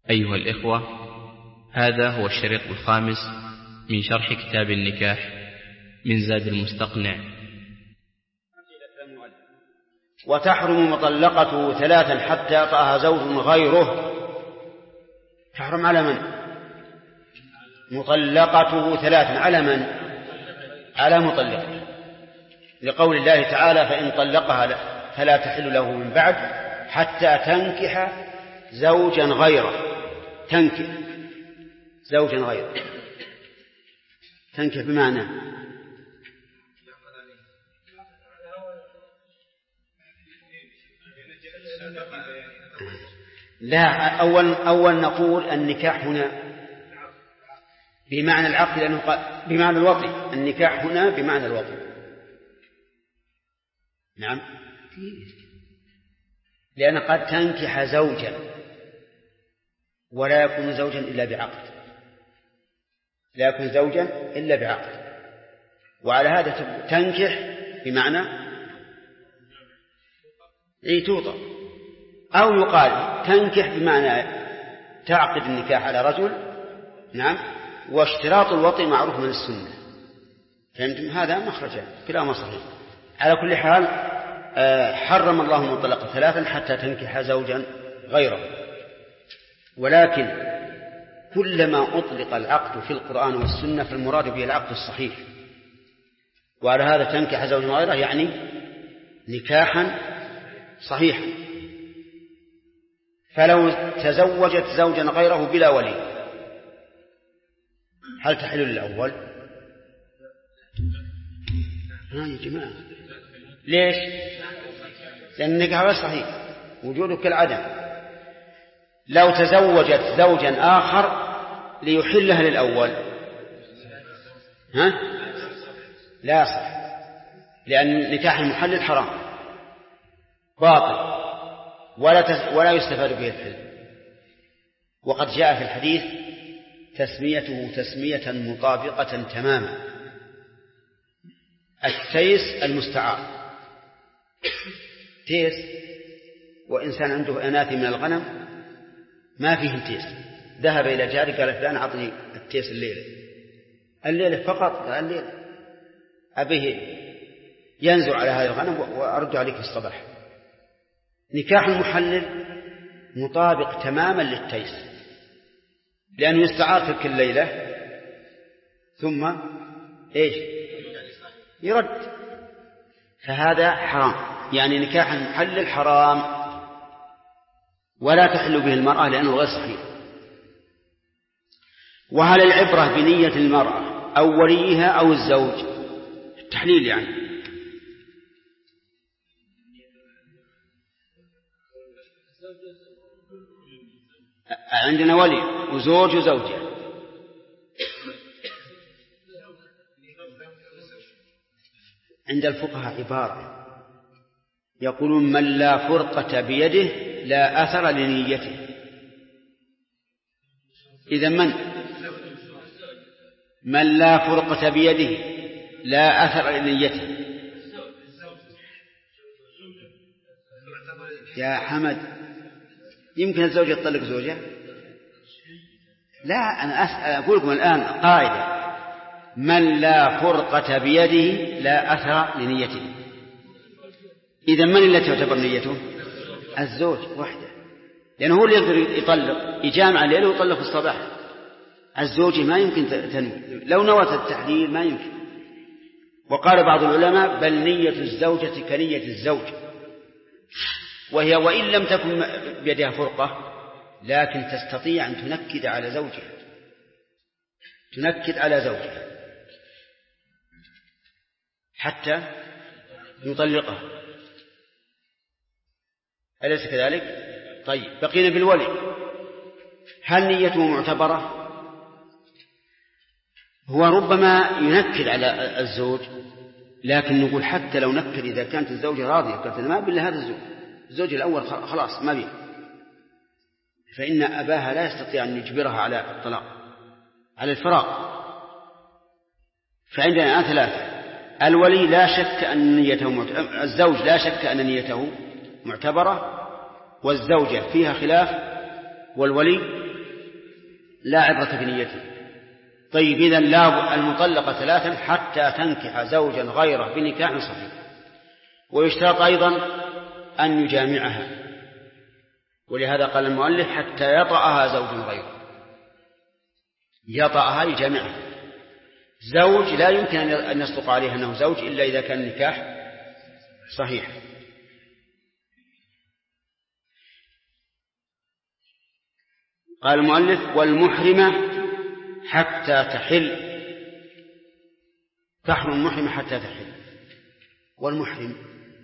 أيها الإخوة، هذا هو الشريط الخامس من شرح كتاب النكاح من زاد المستقنع. وتحرم مطلقته 3 حتى يطأها زوج غيره. تحرم على من؟ مطلقته 3 على من؟ على مطلقته، لقول الله تعالى: فإن طلقها فلا تحل له من بعد حتى تنكح زوجا غيره. تنكح زوجا غيره، تنكح بمعنى لا. أول نقول النكاح هنا بمعنى العقد، لأنه بمعنى الوطي. النكاح هنا بمعنى الوطي. نعم، لأن قد تنكح زوجا ولا يكون زوجا إلا بعقد، لا يكون زوجا إلا بعقد. وعلى هذا تنكح بمعنى توطأ، أو يقال تنكح بمعنى تعقد النكاح على رجل. نعم، واشتراط الوطي معروف من السنة. فهمتم؟ هذا مخرجان كلاهما صحيح. على كل حال حرم الله المطلقة 3 حتى تنكح زوجا غيره. ولكن كلما أطلق العقد في القرآن والسنة فالمراد به العقد الصحيح. وعلى هذا تنكح زوجا غيره يعني نكاحا صحيحا. فلو تزوجت زوجا غيره بلا ولي هل تحل للأول؟ يا جماعة، ليش؟ لأن النكاح غير صحيح، وجوده كالعدم. لو تزوجت زوجا آخر ليحلها للأول لا صح، لأن نكاح المحلل حرام باطل ولا يستفاد به الحل. وقد جاء في الحديث تسميته تسمية مطابقة تماما. التيس المستعار، تيس، وإنسان عنده أناثي من الغنم ما فيهم تيس، ذهب إلى جاري قال: فلان أعطني التيس الليلة فقط، الليلة أبيه ينزع على هذه الغنم وأرد عليك في الصباح. نكاح المحلل مطابق تماما للتيس، لأنه يستعار تلك الليلة ثم يرد. فهذا حرام، يعني نكاح المحلل حرام ولا تحل به المرأة لأنه غير صحيح. وهل العبرة بنية المرأة أو وليها أو الزوج؟ التحليل يعني عندنا ولي وزوج وزوجة. عند الفقهاء عبارة يقولون: من لا فرقة بيده لا أثر لنيته. إذا من لا فرقة بيده لا أثر لنيته. يا حمد، يمكن الزوج يطلق زوجه؟ لا، أنا أقول لكم الآن قاعدة: من لا فرقة بيده لا أثر لنيته. إذا من التي تعتبر نيته؟ الزوج وحده، لأنه هو اللي يقدر يطلق، يجامع الليل ويطلق في الصباح. الزوج ما يمكن تنوي، لو نوت التحليل ما يمكن. وقال بعض العلماء: بل نية الزوجة كنية الزوج، وهي وإن لم تكن بيدها فرقة لكن تستطيع أن تنكد على زوجها، تنكد على زوجها حتى يطلقها. أليس كذلك؟ طيب، بقينا بالولي. هل نيته معتبرة؟ هو ربما ينكد على الزوج، لكن نقول حتى لو نكد إذا كانت الزوجة راضية، قالت: ما بالله هذا الزوج الأول خلاص ما بيه، فإن أباها لا يستطيع أن يجبرها على الطلاق، على الفراق. فعندنا 3: الولي لا شك أن نيته الزوج لا شك أن نيته معتبرة، والزوجة فيها خلاف، والولي لا عبرة بنيته. طيب إذن لا المطلقة 3 حتى تنكح زوجا غيره بنكاح صحيح. ويشترط أيضا أن يجامعها، ولهذا قال المؤلف حتى يطأها زوج غيره، يطأها يجامعها. زوج لا يمكن أن يصدق عليه أنه زوج إلا إذا كان النكاح صحيح. قال المؤلف والمحرمة حتى تحل، تحرم المحرمة حتى تحل. والمحرم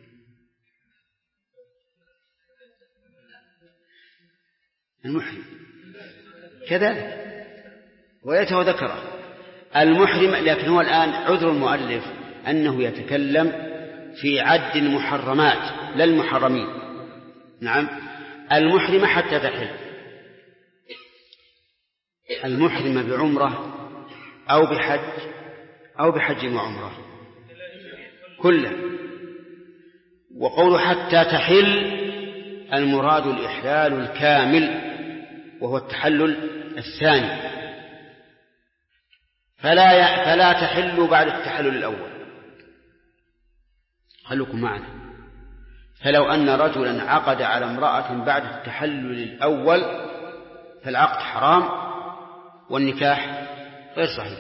كذلك وليته ذكره المحرم، لكن هو الآن عذر المؤلف أنه يتكلم في عد المحرمات لا المحرمين. نعم، المحرمة حتى تحل، المحرمة بعمرة أو بحج أو بحج وعمرة كله. وقول حتى تحل المراد الإحلال الكامل وهو التحلل الثاني، فلا تحل بعد التحلل الأول. خلوكم معنا. فلو أن رجلا عقد على امرأة بعد التحلل الأول فالعقد حرام والنكاح غير صحيح،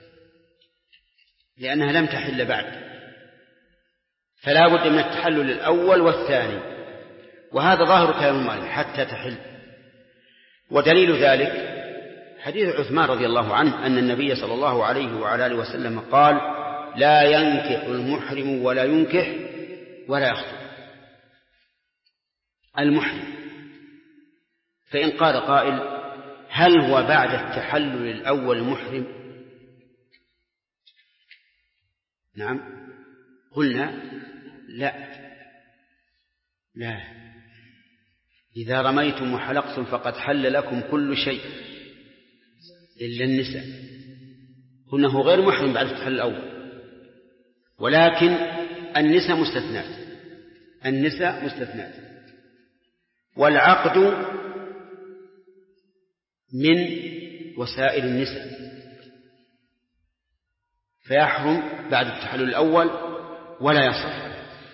لأنها لم تحل بعد، فلا بد من التحلل الأول والثاني. وهذا ظاهر كلام المؤلف حتى تحل. ودليل ذلك حديث عثمان رضي الله عنه أن النبي صلى الله عليه وعلى آله وسلم قال لا ينكح المحرم ولا ينكح ولا يخطب. المحرم، فإن قال قائل هل هو بعد التحلل الأول محرم؟ نعم، قلنا لا، إذا رميتم وحلقتم فقد حل لكم كل شيء إلا النساء. هنا هو غير محرم بعد التحلل الأول، ولكن النساء مستثنات. والعقد من وسائل النساء فيحرم بعد التحلل الأول ولا يصح.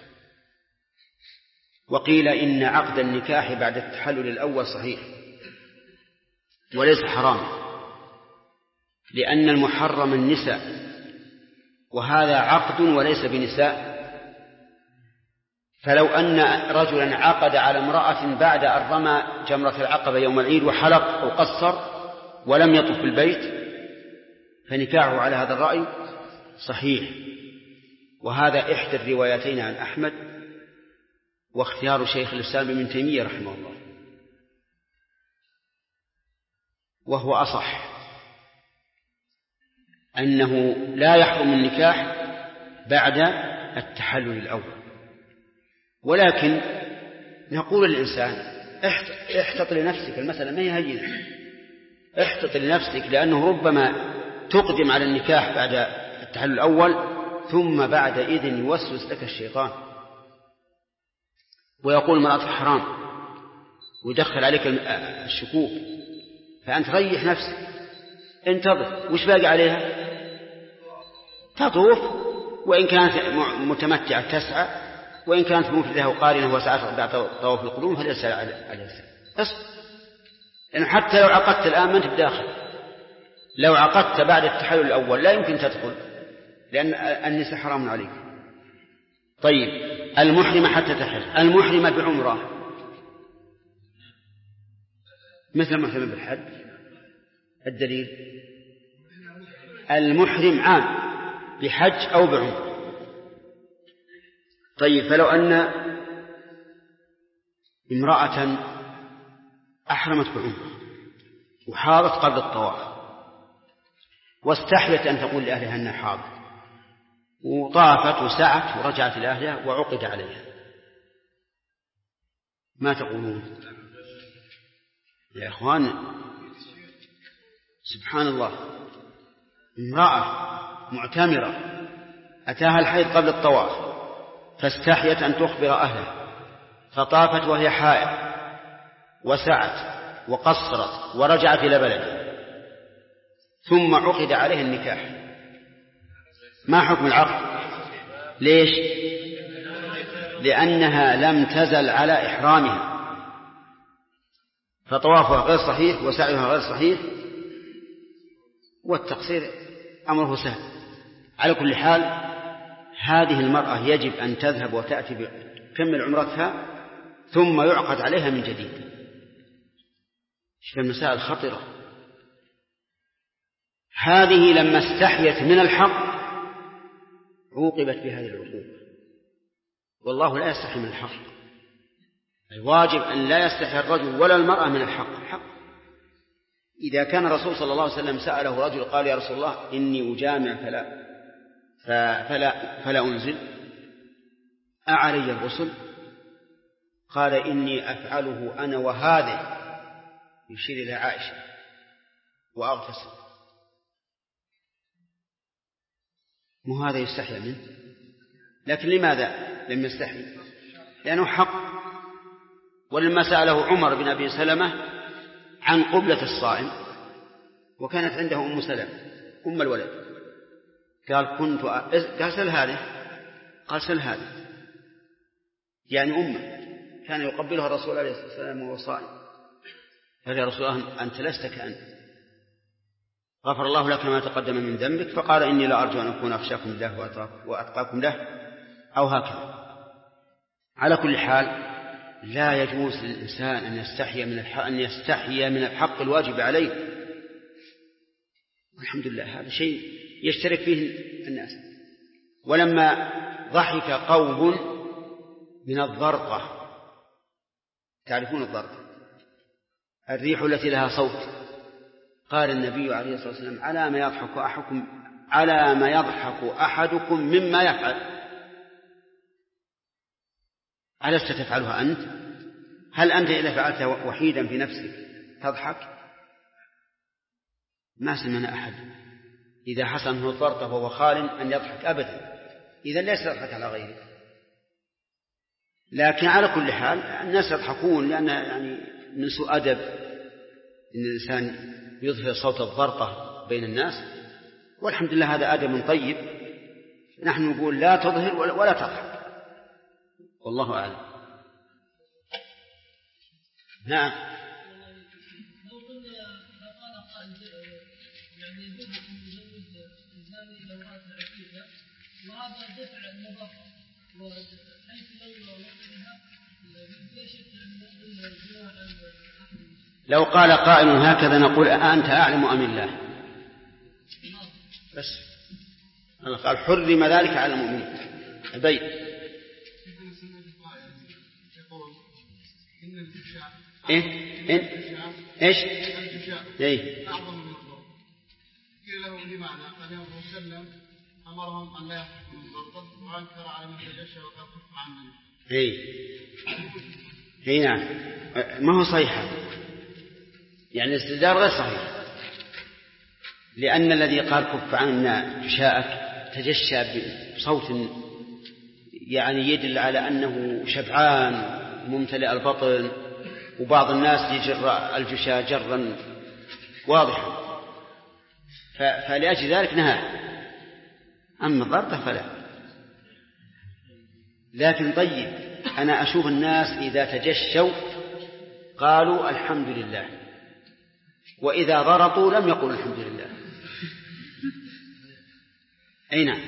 وقيل إن عقد النكاح بعد التحلل الأول صحيح وليس حرام، لأن المحرم النساء، وهذا عقد وليس بنساء. فلو أن رجلا عقد على امرأة بعد أن رمى جمرة العقبة يوم العيد وحلق أو قصر ولم يطف بالبيت فنكاحه على هذا الرأي صحيح. وهذا إحدى الروايتين عن أحمد، واختيار شيخ الإسلام ابن تيمية رحمه الله، وهو أصح، أنه لا يحرم النكاح بعد التحلل الأول. ولكن نقول للإنسان احتط لنفسك، المسألة ما هي هينة، احتط لنفسك، لأنه ربما تقدم على النكاح بعد التحلل الأول ثم بعد إذن يوسوس لك الشيطان ويقول المرأة حرام ويدخل عليك الشكوك، فأنت ريح نفسك، انتظر. وش باقي عليها؟ تطوف، وإن كانت متمتعة تسعى، وإن كانت مفردة وقارنة وسعت بعد طواف القدوم فليس عليها اصبر. لأنه حتى لو عقدت الآن ما أنت بداخل، لو عقدت بعد التحلل الأول لا يمكن تدخل، لأن النساء حرام عليك. طيب، المحرمة حتى تحل، المحرمة بعمرة مثل المحرمة بالحج. الدليل المحرم عام بحج أو بعمرة. طيب، فلو أن امرأة أحرمت بعمرة وحاضت قبل الطواف واستحيت أن تقول لأهلها أنها حاضت، وطافت وسعت ورجعت إلى أهلها وعقد عليها، ما تقولون يا إخوان؟ سبحان الله، امرأة معتمرة أتاها الحيض قبل الطواف فاستحيت أن تخبر أهلها، فطافت وهي حائض وسعت وقصرت ورجعت إلى بلدها ثم عقد عليه النكاح، ما حكم العقد؟ ليش؟ لأنها لم تزل على إحرامها، فطوافها غير صحيح وسعيها غير صحيح، والتقصير أمره سهل. على كل حال هذه المرأة يجب أن تذهب وتأتي بكمل عمرتها ثم يعقد عليها من جديد. المسائل خطرة. هذه لما استحيت من الحق عوقبت بهذه العقوبة، والله لا يستحي من الحق. الواجب أن لا يستحي الرجل ولا المرأة من الحق. إذا كان الرسول صلى الله عليه وسلم سأله رجل قال يا رسول الله إني أجامع فلا أنزل، أعلي الغسل؟ قال إني أفعله أنا وهذا، يشير إلى عائشة، وأغتسل. مو هذا يستحي منه؟ لكن لماذا لم يستحي؟ لأنه حق. ولما سأله عمر بن أبي سلمة عن قبلة الصائم، وكانت عنده أم سلمة أم الولد، قال سل هذه، قال سل هذه، يعني أمه كان يقبلها الرسول عليه الصلاة والسلام وهو صائم. قال يا رسول الله أنت لست كأنت، غفر الله لك ما تقدم من ذنبك. فقال إني لا أرجو أن أكون أخشاكم له وأتقاكم له، أو هكذا. على كل حال لا يجوز للإنسان أن يستحيي من الحق الواجب عليه، والحمد لله هذا شيء يشترك فيه الناس. ولما ضحك قوم من الضرقة، تعرفون الضرقة، الريح التي لها صوت، قال النبي عليه الصلاة والسلام على ما يضحك أحدكم مما يفعل، ألست تفعلها أنت؟ هل أنت إذا فعلت وحيدا في نفسك تضحك؟ ما سمعنا أحد إذا حصل منه الضرقة وهو خال أن يضحك أبدا، إذا ليس يضحك على غيره. لكن على كل حال الناس يضحكون، لأن يعني من سوء أدب إن الإنسان يظهر صوت الضرقة بين الناس، والحمد لله هذا أدب طيب. نحن نقول لا تظهر ولا تضحك، والله أعلم. نعم. لو قلنا قال قائل يعني يجوز أن يزوج الزاني لو رأت عقيدة، وهذا دفع المضرة، وحيث لو وقعها ليش لو قال قائل هكذا نقول أنت أعلم أم الله؟ بس الله قال حرم ذلك على المؤمنين. أبين إيش أعظم من الضرب. قيل له بمعنى قال النبي صلى الله عليه وسلم أمرهم أن لا يحكموا بالضرب، وأنكر على من تجشى وقد كف عن منه. نعم، ما هو صحيح، يعني الاستدلال غير صحيح، لأن الذي قال كف عنا جشاءك تجشى بصوت يعني يدل على أنه شبعان ممتلئ البطن، وبعض الناس يجر الجشاء جرا واضحا، فلأجل ذلك نهى. أما الضربة فلا. لكن طيب، أنا أشوف الناس إذا تجشوا قالوا الحمد لله، وإذا ضرطوا لم يقولوا الحمد لله. أي نعم.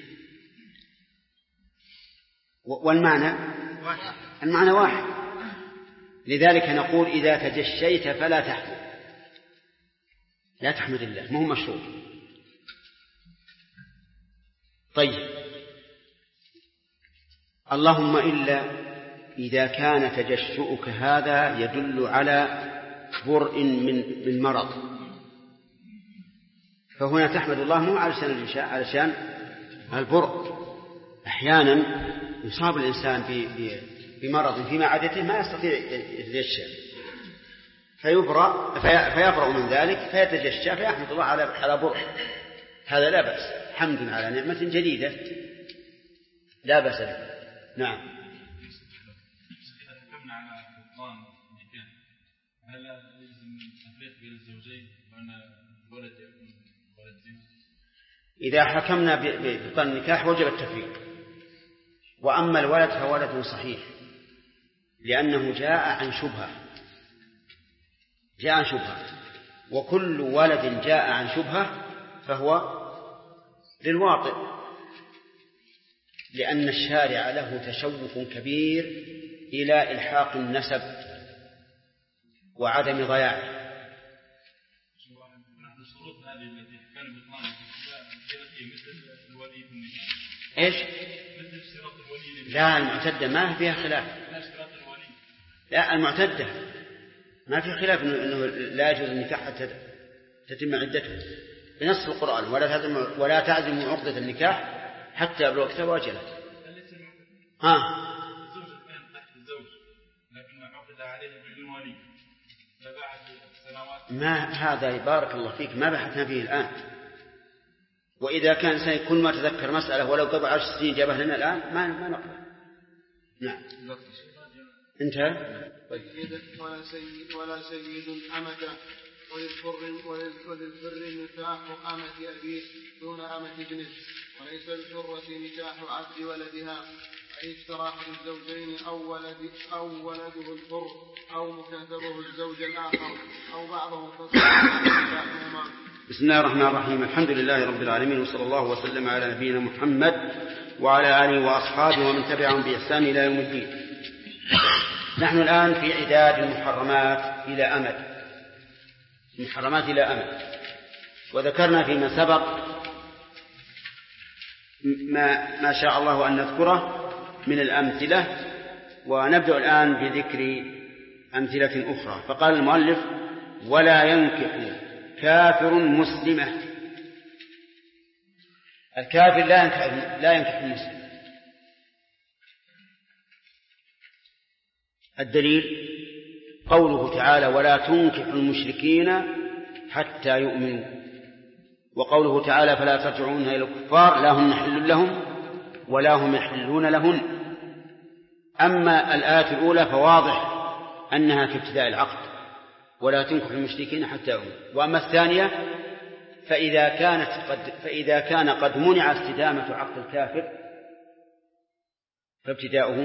المعنى واحد. لذلك نقول إذا تجشيت فلا تحمد، لا تحمد الله، ما هو مشروع. طيب، اللهم إلا إذا كان تجشؤك هذا يدل على برء من مرض، فهنا تحمد الله مو علشان الجشاء، علشان البرء. أحيانا يصاب الإنسان بمرض في معدته ما يستطيع يتجشى، فيبرأ من ذلك فيتجشى فيحمد الله على برء. هذا لا بأس، حمد على نعمة جديدة لا بأس به. نعم. إذا حكمنا على بطلان النكاح، هل يلزم التفريق بين الزوجين وأن الولد يكون إذا حكمنا ببطلان النكاح وجب التفريق. وأما الولد فولد صحيح لأنه جاء عن شبهة، وكل ولد جاء عن شبهة فهو للواطئ، لأن الشارع له تشوف كبير إلى إلحاق النسب وعدم ضياعه. إيش؟ لا، المعتدة ما فيها خلاف. لا، المعتدة ما في خلاف إنه لا يجوز النكاح حتى تتم عدته بنص القرآن: ولا تعزموا عقدة النكاح حتى يبلغ الكتاب أجله. الزوج كان تحت الزوج لكن عقد عليه بدون ولي فبعد سنوات. ما هذا بارك الله فيك ما بحثنا فيه الآن. وإذا كان إنسان كل ما تذكر مسألة ولو قبل 10 سنين جابها لنا الآن ما نقبل. نعم انتهى. ولا سيد أمته وللبر نكاح أمة أبيه دون أمة ابنه، وليس للحرة نكاح عبد ولدها، أي اشترى أحد الزوجين أو ولده الحر أو مكاتبه الزوج الآخر أو بعضهم فسنكاحهما. بسم الله الرحمن الرحيم. الحمد لله رب العالمين، وصلى الله وسلم على نبينا محمد وعلى آله وأصحابه ومن تبعهم بإحسان إلى يوم الدين. نحن الآن في عداد المحرمات إلى أمد، وذكرنا فيما سبق ما شاء الله أن نذكره من الأمثلة، ونبدأ الآن بذكر أمثلة أخرى. فقال المؤلف: ولا ينكح كافر مسلمة. الكافر لا ينكح المسلم. الدليل قوله تعالى: ولا تنكحوا المشركين حتى يؤمنوا، وقوله تعالى: فلا ترجعون إلى الكفار لا هن حل لهم ولا هم يحلون لهن. أما الآية الأولى فواضح أنها في ابتداء العقد: ولا تنكحوا المشركين حتى يؤمنوا. وأما الثانية فإذا كان قد منع استدامة عقد الكافر فابتداؤه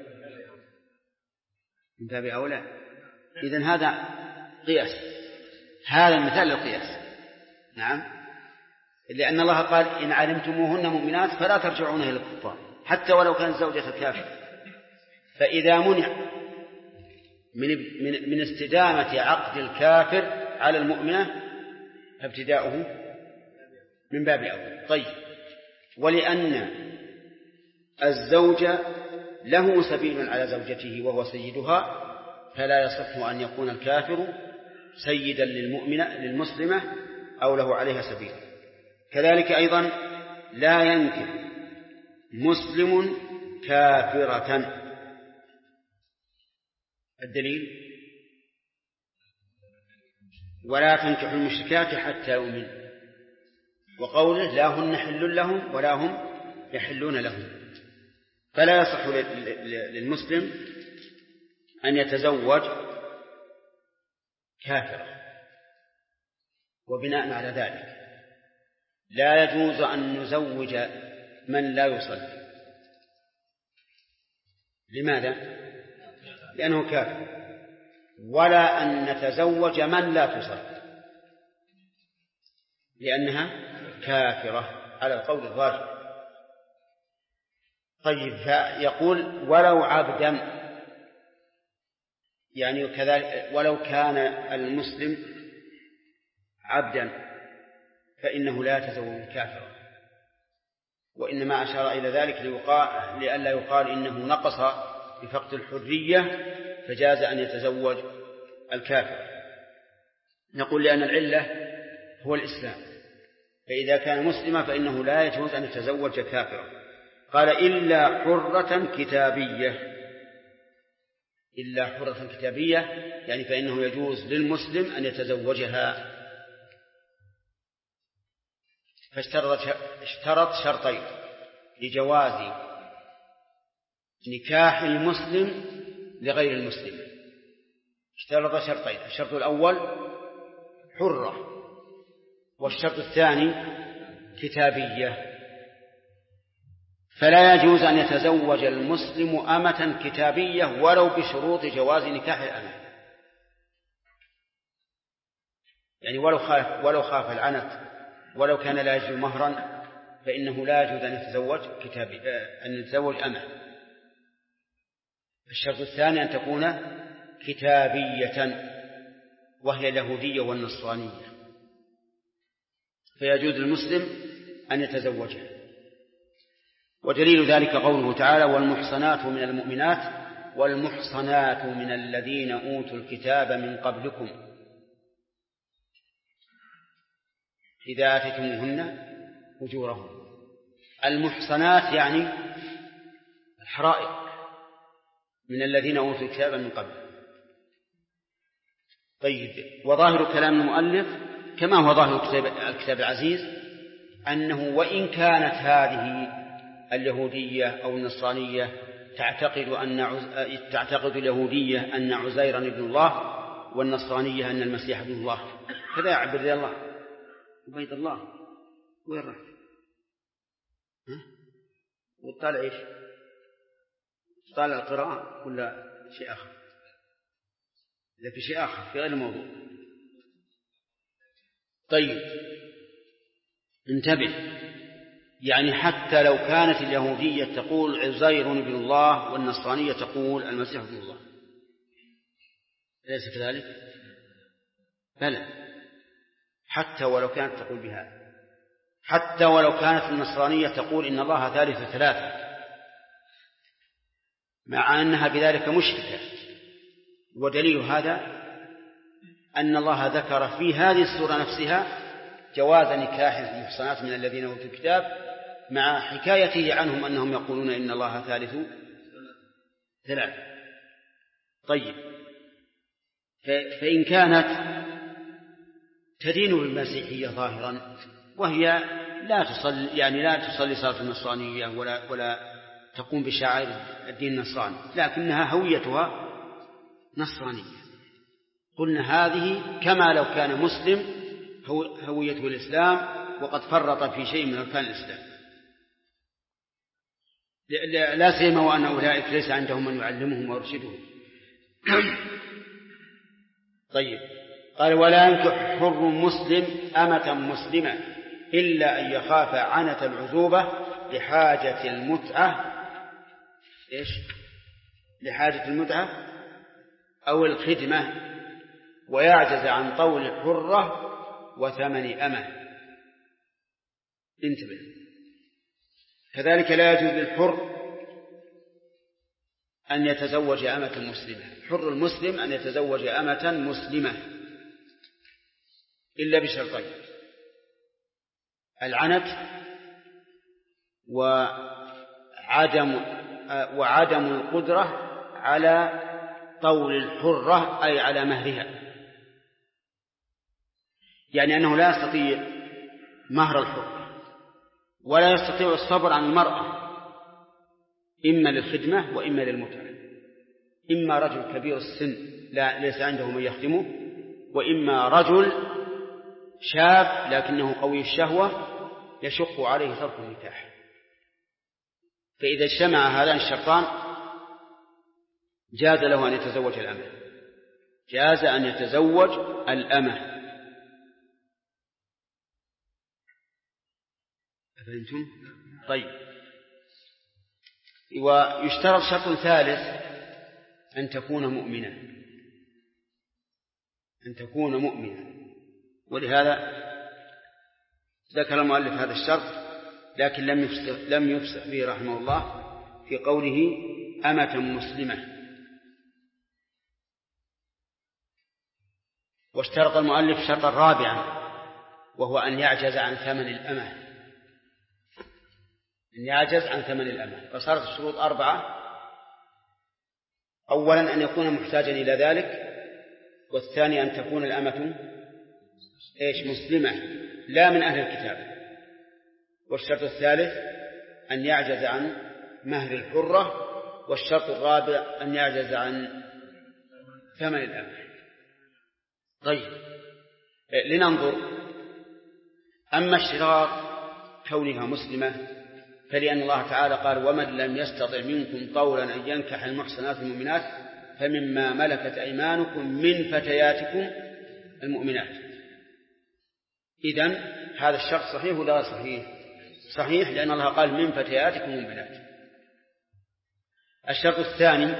من باب أولى. إذن هذا قياس، هذا المثال للقياس. نعم، لأن الله قال: إن علمتموهن مؤمنات فلا ترجعون إلى الكفار حتى ولو كانت زوجة الكافر. فإذا منع من استدامة عقد الكافر على المؤمنة فابتداؤه من باب أولى. طيب، ولأن الزوج له سبيل على زوجته وهو سيدها، فلا يصح أن يكون الكافر سيدا للمسلمة أو له عليها سبيل. كذلك أيضا لا ينكح مسلم كافرة. الدليل: ولا تنكحوا المشركات حتى يؤمنوا، وقوله: لا هن حل لهم ولا هم يحلون لهم. فلا يصح للمسلم أن يتزوج كافرة. وبناء على ذلك لا يجوز أن نزوج من لا يصلي. لماذا؟ لأنه كافر. ولا أن نتزوج من لا تصلي لأنها كافرة على القول الراجح. طيب، فيقول: ولو عبدا، يعني كذلك ولو كان المسلم عبدا فإنه لا يتزوج الكافرة. وإنما أشار إلى ذلك لئلا يقال إنه نقص بفقد الحرية فجاز أن يتزوج الكافر. نقول: لأن العلة هو الإسلام، فإذا كان مسلما فإنه لا يجوز أن يتزوج كافرا. قال: إلا حرة كتابية. إلا حرة كتابية يعني فإنه يجوز للمسلم أن يتزوجها. فاشترط شرطين لجواز نكاح المسلم لغير المسلم. اشترط شرطين: الشرط الأول حرة، والشرط الثاني كتابية، فلا يجوز أن يتزوج المسلم أمة كتابية ولو بشروط جواز نكاح الأمة، يعني ولو خاف العنت، ولو كان لا يجوز مهرا، فإنه لا يجوز أن يتزوج أمة. الشرط الثاني أن تكون كتابية، وهي اليهودية والنصرانية، فيجوز للمسلم أن يتزوجها. ودليل ذلك قوله تعالى: والمحصنات من المؤمنات والمحصنات من الذين أوتوا الكتاب من قبلكم إذا آتيتموهن أجورهن. المحصنات يعني الحرائق من الذين أوتوا الكتاب من قبل. طيب، وظاهر كلام المؤلف كما هو ظاهر الكتاب العزيز أنه وإن كانت هذه اليهودية أو النصرانية تعتقد اليهودية أن عزيرا ابن الله، والنصرانية أن المسيح ابن الله، كذا يا عبد الله عبيد الله وين راح؟ وطالع إيش؟ طالع القراءة ولا شيء آخر؟ إذا في شيء آخر في غير الموضوع. طيب انتبه، يعني حتى لو كانت اليهودية تقول عزير ابن الله والنصرانية تقول المسيح ابن الله، أليس كذلك؟ بلى، حتى ولو كانت تقول بهذا، حتى ولو كانت النصرانية تقول إن الله ثالث ثلاثة، مع أنها بذلك مشركة. ودليل هذا أن الله ذكر في هذه السورة نفسها جواز نكاح المحصنات من الذين أوتوا الكتاب، مع حكايته عنهم أنهم يقولون إن الله ثالث ثلاثة. طيب، فإن كانت تدين بالمسيحية ظاهرا وهي لا تصلي صلاة النصرانية ولا تقوم بشعائر الدين النصراني، لكنها هويتها نصرانية، قلنا هذه كما لو كان مسلم هويته الإسلام وقد فرط في شيء من أركان الإسلام، لا سيما وأن أولئك ليس عندهم من يعلمهم ويرشدهم. طيب، قال: ولا ينكح حر مسلم أمة مسلمة إلا أن يخاف عنة العزوبة لحاجة المتعة. إيش؟ لحاجة المتعة أو الخدمة، ويعجز عن طول حرة وثمن أمة. انتبه، كذلك لا يجوز للحر أن يتزوج أمة مسلمة، حر المسلم أن يتزوج أمة مسلمة إلا بشرطين: العنت وعدم القدرة على طول الحرة، أي على مهرها، يعني أنه لا يستطيع مهر الحرة ولا يستطيع الصبر عن المرأة، إما للخدمة وإما للمتعة، إما رجل كبير السن ليس عنده من يخدمه، وإما رجل شاب لكنه قوي الشهوة يشق عليه ترك النكاح. فإذا اجتمع هذان الشرطان جاز له أن يتزوج الأمة، جاز أن يتزوج الأمة. أفهمتم؟ طيب، ويشترط شرط ثالث: أن تكون مؤمنة، ولهذا ذكر المؤلف هذا الشرط، لكن لم يفسح به رحمه الله في قوله أمة مسلمة. واشترط المؤلف شرطا رابعا، وهو أن يعجز عن ثمن الأمة، فصارت الشروط 4: أولا أن يكون محتاجا إلى ذلك، والثاني أن تكون الأمة مسلمة لا من أهل الكتاب، والشرط الثالث أن يعجز عن مهر الحرة، والشرط الرابع أن يعجز عن ثمن الأمة. طيب، لننظر. أما اشتراط كونها مسلمة، فلأن الله تعالى قال ومن لم يستطع منكم طولا أن ينكح المحصنات المؤمنات فمما ملكت أيمانكم من فتياتكم المؤمنات. إذن هذا الشرط صحيح ولا غير صحيح؟ صحيح، لأن الله قال من فتياتكم المؤمنات. الشرط الثاني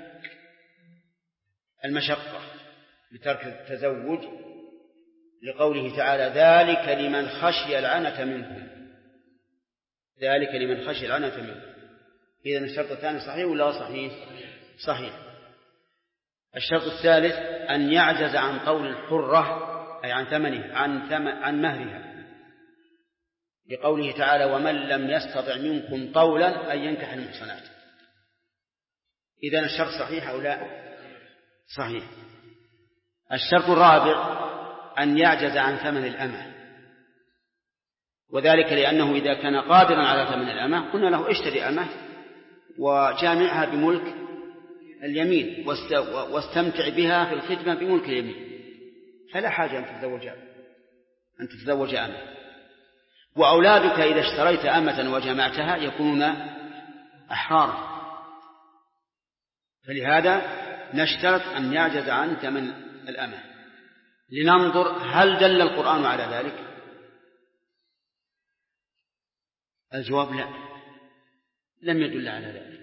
المشقة بترك التزوج، لقوله تعالى ذلك لمن خشي العنة منكم، ذلك لمن خشي العنة منكم. إذن الشرط الثاني صحيح ولا صحيح؟ صحيح. الشرط الثالث أن يعجز عن طول الحرة أي عن ثمنه عن مهرها، لقوله تعالى ومن لم يستطع منكم طولا أن ينكح المحصنات. إذن الشرط صحيح أو لا؟ صحيح. الشرط الرابع أن يعجز عن ثمن الأمة، وذلك لأنه إذا كان قادرا على ثمن الأمة قلنا له اشتري أمة وجامعها بملك اليمين واستمتع بها في الخدمة بملك اليمين، فلا حاجة أن تتزوج أمة. وأولادك إذا اشتريت أمة وجمعتها يكونون أحرارا، فلهذا نشترط أن يعجز عن ثمن الأمة. لننظر هل دل القرآن على ذلك؟ الجواب لا، لم يدل على ذلك،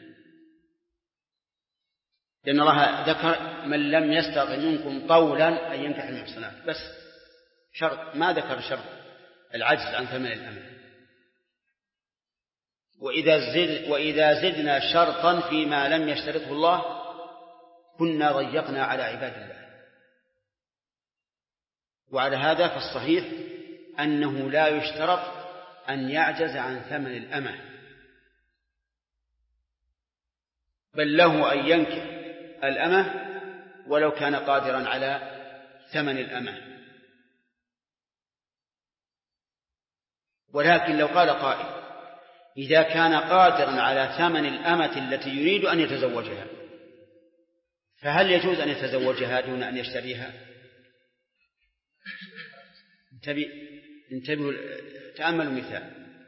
لأن الله ذكر من لم يستطع منكم طولا أن ينكح المحصنات بس شرط، ما ذكر شرط العجز عن ثمن الأمة. وإذا زدنا شرطا فيما لم يشترطه الله كنا ضيقنا على عباد الله. وعلى هذا فالصحيح أنه لا يشترط أن يعجز عن ثمن الأمة، بل له أن ينكح الأمة ولو كان قادرا على ثمن الأمة. ولكن لو قال قائل إذا كان قادرا على ثمن الأمة التي يريد أن يتزوجها فهل يجوز أن يتزوجها دون أن يشتريها؟ انتبهوا تأملوا مثال.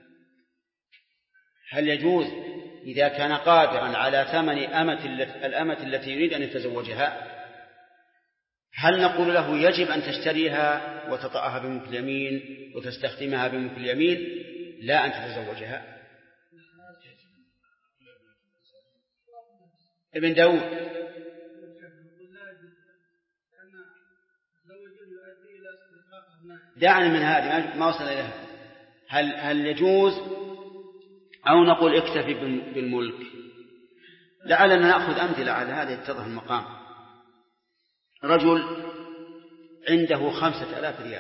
هل يجوز إذا كان قادرا على ثمن الأمة التي يريد أن يتزوجها هل نقول له يجب أن تشتريها وتطأها بملك اليمين وتستخدمها بملك اليمين لا أن تتزوجها؟ ابن داود دعني من هذه ما وصل إليها. هل يجوز أو نقول اكتفي بالملك؟ لعلنا نأخذ أمثلة على هذا يتضح المقام. رجل عنده 5000 ريال،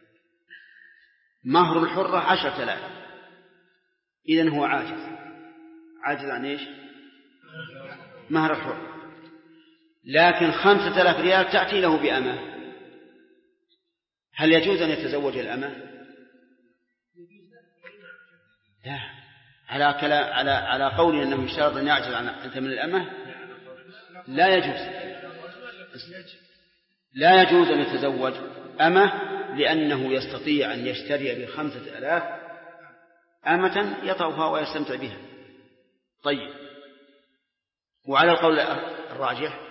مهر الحرة 10,000، إذن هو عاجز عن إيش؟ مهر الحرة. لكن 5000 ريال تأتي له بأمة، هل يجوز أن يتزوج الأمة؟ لا، على قول أنه يشترط أن يعجز عن ثمن الأمة لا يجوز أن يتزوج أمة، لأنه يستطيع أن يشتري ب5,000 أمة يطأها ويستمتع بها. طيب، وعلى القول الراجح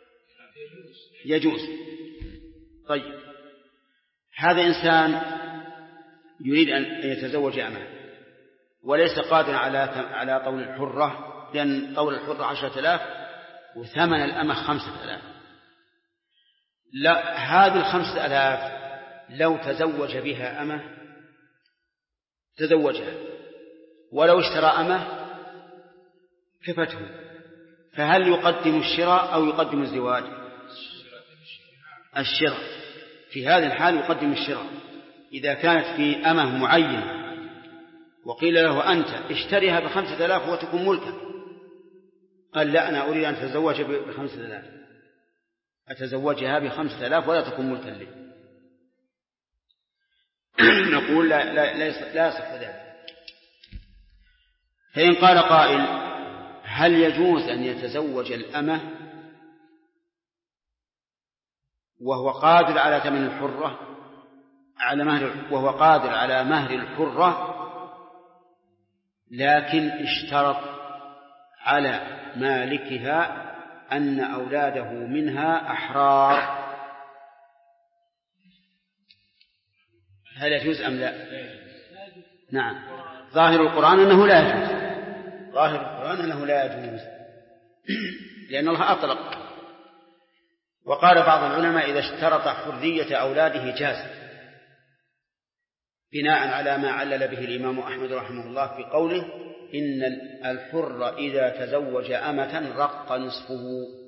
يجوز. طيب، هذا إنسان يريد أن يتزوج أمة وليس قادر على طول الحرة، لأن طول الحرة 10,000 وثمن الأمة 5,000. لا، هذه 5,000 لو تزوج بها أمة تزوجها، ولو اشترى أمة كفته. فهل يقدم الشراء أو يقدم الزواج؟ الشراء. في هذه الحال يقدم الشراء. إذا كانت في أمة معينة وقيل له أنت اشتريها ب5,000 وتكون ملكا، قال لا، أنا أريد أن أتزوج ب5,000، أتزوجها ب5,000 ولا تكون ملكا لي. نقول لا يصح ذلك. فإن قال قائل هل يجوز أن يتزوج الأمة وهو قادر على ثمن الحرة وهو قادر على مهر الحرة لكن اشترط على مالكها أن أولاده منها أحرار. هل يجوز أم لا؟ نعم، ظاهر القرآن أنه لا يجوز، ظاهر القرآن أنه لا يجوز، لأن الله أطلق. وقال بعض العلماء إذا اشترط حرية أولاده جاز، بناء على ما علل به الإمام أحمد رحمه الله في قوله إن الحر إذا تزوج أمة رق نصفه.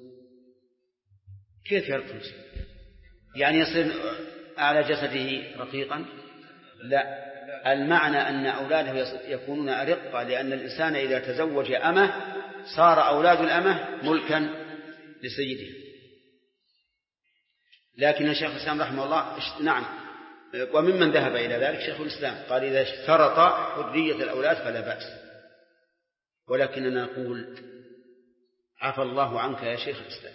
كيف يرق نصفه؟ يعني يصير على جسده رقيقا؟ لا، المعنى أن أولاده يكونون أرقا، لأن الإنسان إذا تزوج أمة صار أولاد الأمة ملكا لسيده. لكن الشيخ الإسلام رحمه الله نعم، وممن ذهب إلى ذلك شيخ الإسلام قال إذا اشترط حرية الأولاد فلا بأس. ولكننا نقول عفى الله عنك يا شيخ الإسلام،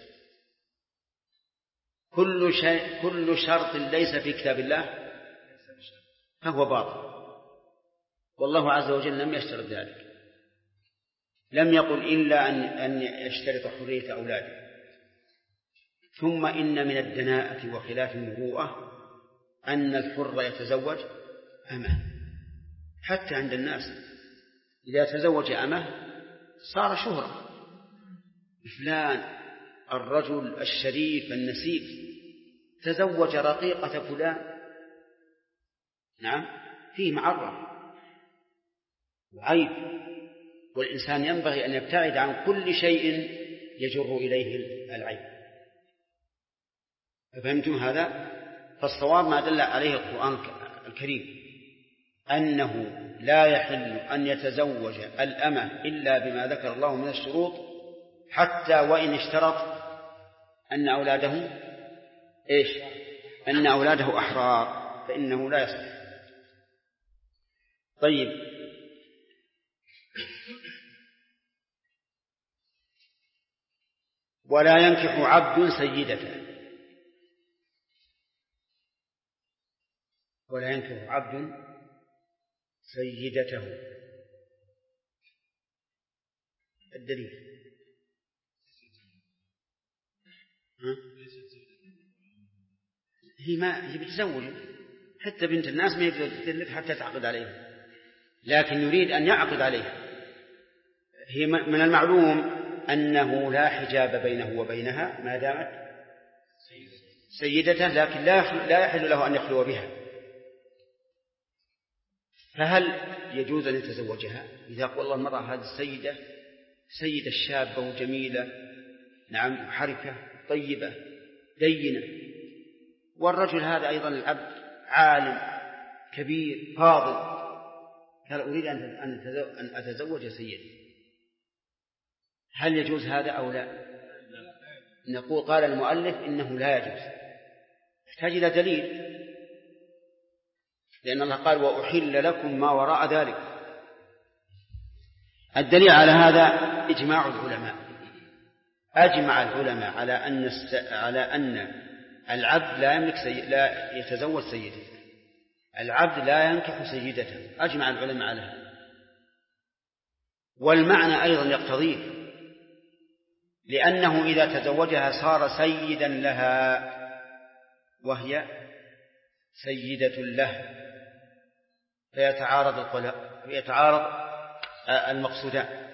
كل شرط ليس في كتاب الله فهو باطل، والله عز وجل لم يشترط ذلك، لم يقل إلا أن يشترط حرية أولاده. ثم إن من الدناءة وخلاف المروءة أن الحر يتزوج أمه، حتى عند الناس إذا تزوج أمه صار شهرة، فلان الرجل الشريف النسيب تزوج رقيقة فلان. نعم، فيه معرة وعيب، والإنسان ينبغي أن يبتعد عن كل شيء يجر إليه العيب. فهمتم هذا؟ فالصواب ما دل عليه القرآن الكريم أنه لا يحل أن يتزوج الأمة إلا بما ذكر الله من الشروط، حتى وإن اشترط أن أولاده أن أولاده أحرار فإنه لا يصح. طيب، ولا ينكح عبد سيدته، ولا ينكح عبد سيدته. الدليل هي بتزوج، حتى بنت الناس ما يقدر تتلف حتى تعقد عليها، لكن يريد أن يعقد عليها. هي من المعلوم أنه لا حجاب بينه وبينها ما دامت سيدته، لكن لا يحل له أن يخلو بها. فهل يجوز أن يتزوجها إذا قال الله المرأة هذه سيدة شابة وجميلة، نعم، حركة طيبة دينة، والرجل هذا أيضا العبد عالم كبير فاضل، قال أريد أن أتزوج سيدي، هل يجوز هذا أو لا؟ نقول قال المؤلف إنه لا يجوز، يحتاج إلى دليل، لأن الله قال وأحل لكم ما وراء ذلك. الدليل على هذا إجماع العلماء، أجمع العلماء على أن العبد لا يتزوج سيده، العبد لا ينكح سيدته، أجمع العلماء على هذا. والمعنى أيضا يقتضيه، لأنه إذا تزوجها صار سيدا لها وهي سيدة له، فيتعارض المقصودان.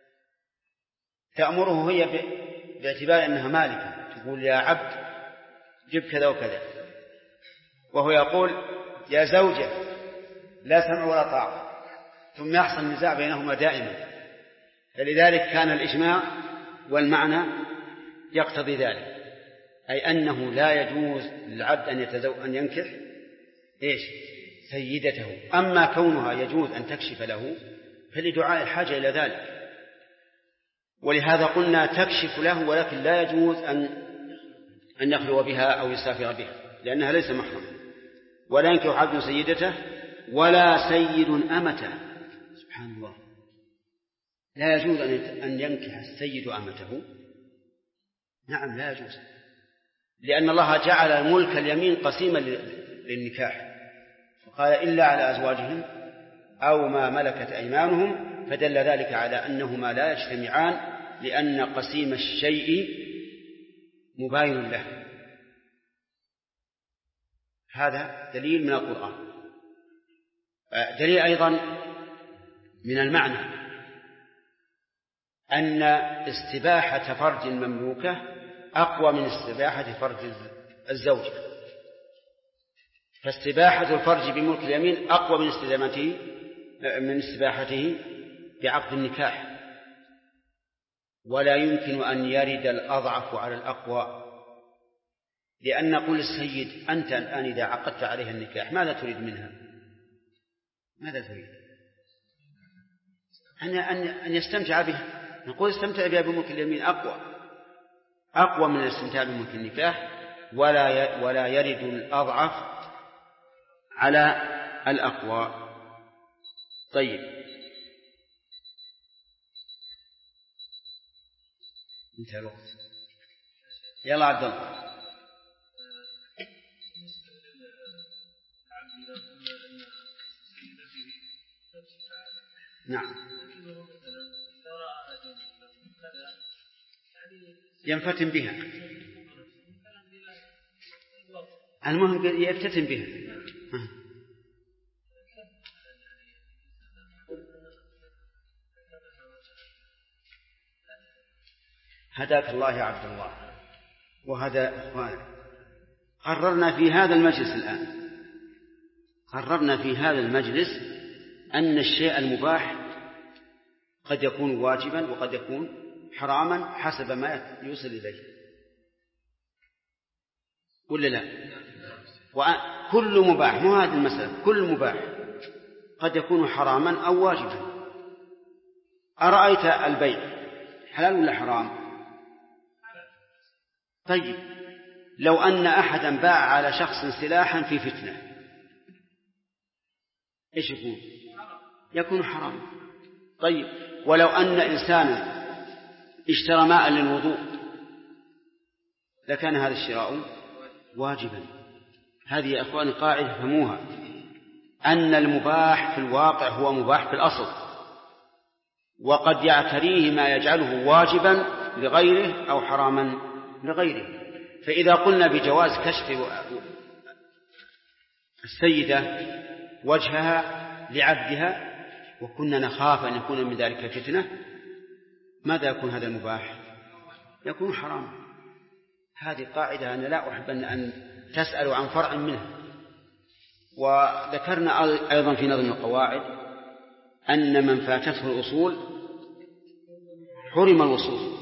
تأمره هي باعتبار أنها مالكة، تقول يا عبد جب كذا وكذا، وهو يقول يا زوجة لا سمع ولا طاعة، ثم يحصل نزاع بينهما دائما. فلذلك كان الإجماع والمعنى يقتضي ذلك، أي أنه لا يجوز للعبد أن ينكح سيدته. أما كونها يجوز أن تكشف له فلدعاء الحاجة إلى ذلك، ولهذا قلنا تكشف له، ولكن لا يجوز أن يخلو بها أو يسافر بها، لأنها ليس محرم. ولا ينكح عبد سيدته ولا سيد أمته. سبحان الله، لا يجوز أن ينكح السيد أمته. نعم لا يجوز، لأن الله جعل ملك اليمين قسيما للنكاح، فقال إلا على أزواجهم أو ما ملكت أيمانهم فدل ذلك على أنهما لا يجتمعان، لأن قسيم الشيء مباين له. هذا دليل من القرآن. دليل أيضا من المعنى أن استباحة فرج المملوكة أقوى من استباحة فرج الزوجة، فاستباحة الفرج بملك اليمين أقوى من استباحته بعقد النكاح. ولا يمكن أن يرد الأضعف على الأقوى، لأن نقول السيد أنت الآن إذا عقدت عليها النكاح ماذا تريد منها؟ ماذا تريد؟ أن يستمتع بها. نقول استمتع بها بملك اليمين أقوى من الاستمتاع بملك النكاح. ولا يرد الأضعف على الأقوى. طيب، انتهى الوقت. يلا عبد الله. نعم، ينفتن بها، المهم يفتتن بها. هداك الله يا عبد الله وهدى إخوانك. قررنا في هذا المجلس أن الشيء المباح قد يكون واجبا وقد يكون حراما حسب ما يوصل إليه، ولا لا؟ وكل مباح، مو هذه المسألة، كل مباح قد يكون حراما أو واجبا. أرأيت البيع حلال ولا حرام؟ طيب، لو أن أحدا باع على شخص سلاحا في فتنة إيش يكون حرام. طيب، ولو أن إنسانا اشترى ماء للوضوء لكان هذا الشراء واجبا. هذه يا أخواني قاعدة فهموها، أن المباح في الواقع هو مباح في الأصل، وقد يعتريه ما يجعله واجبا لغيره أو حراما لغيره. فإذا قلنا بجواز كشف السيدة وجهها لعبدها وكنا نخاف أن يكون من ذلك فتنة، ماذا يكون هذا المباح؟ يكون حرام. هذه قاعدة أنا لا أحب أن تسأل عن فرع منها. وذكرنا أيضا في نظم القواعد أن من فاتته الأصول حرم الوصول.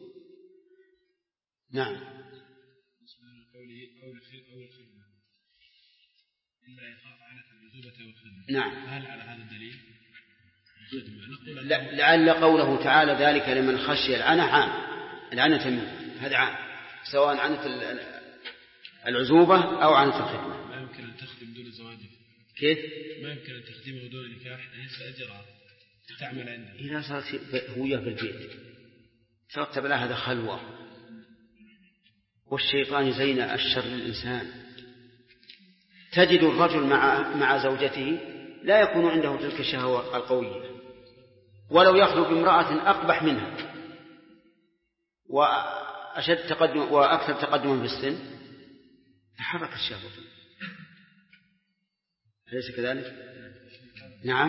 نعم، نعم. هل على هذا الدليل؟ لعل قوله تعالى ذلك لمن خشي العنة عام، العنة منه، هذا عام، سواء عنة العزوبة أو عنة الخدمة. ما يمكن أن تخدم دون زواج. كيف؟ ما يمكن أن تخدمه دون نكاح، أن يستأجرها تعمل عنده. إذا صارت هوية في البيت فاكتب لها هذا خلوة، والشيطان زين الشر للإنسان. تجد الرجل مع زوجته لا يكون عنده تلك الشهوة القوية، ولو يخلو بامرأة أقبح منها وأشد تقدم وأكثر تقدما في السن تحرك الشهوة. أليس كذلك؟ نعم.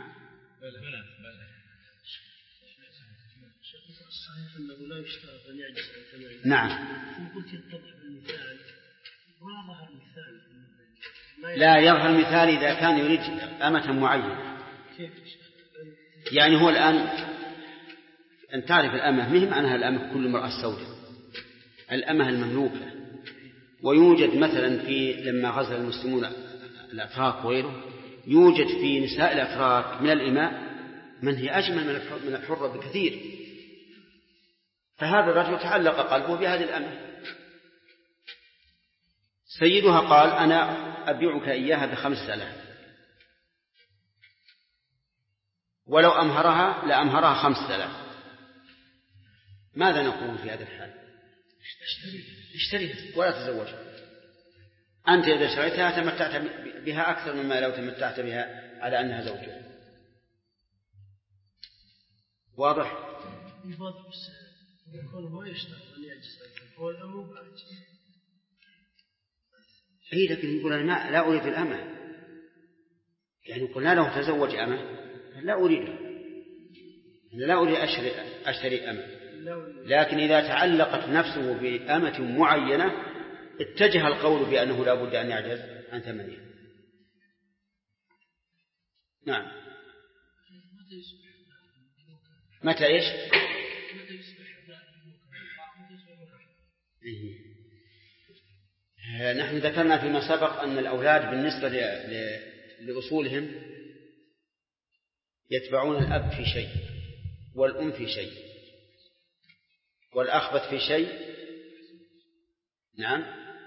صحيح أنه لا يشترط أن يعجز عن ثمانية. نعم. قلت يتضح بالمثال ولا ظهر مثال. لا يظهر مثال إذا كان يريد أمة معينة. يعني هو الآن أن تعرف الأمة مهم عنها الأمة كل امرأة سوداء، الأمة المملوكة. ويوجد مثلا لما غزا المسلمون الأتراك وغيره، يوجد في نساء الأتراك من الإماء من هي أجمل من الحرة بكثير، فهذا الرجل تعلق قلبه بهذه الأمة. سيدها قال أنا أبيعك إياها ب5,000، ولو أمهرها لأمهرها 5,000. ماذا نقول في هذا الحال؟ اشتريها ولا تزوجها. أنت إذا اشتريتها تمتعت بها أكثر مما لو تمتعت بها على أنها زوجها. واضح؟ يفضل بس يكون ما يشتغل أن يعجز هو الأم مو بعجز. إيه لكن يقول أنا لا أريد الأمة، يعني قلنا له تزوج أمة لا أريده، أنا لا أريد أشتري أمة، لكن إذا تعلقت نفسه بأمة معينة اتجه القول بأنه لا بد أن يعجز عن ثمنها. نعم. متى إيش؟ نحن ذكرنا فيما سبق أن الأولاد بالنسبة لأصولهم يتبعون الأب في شيء والأم في شيء والأخبث في شيء، نعم،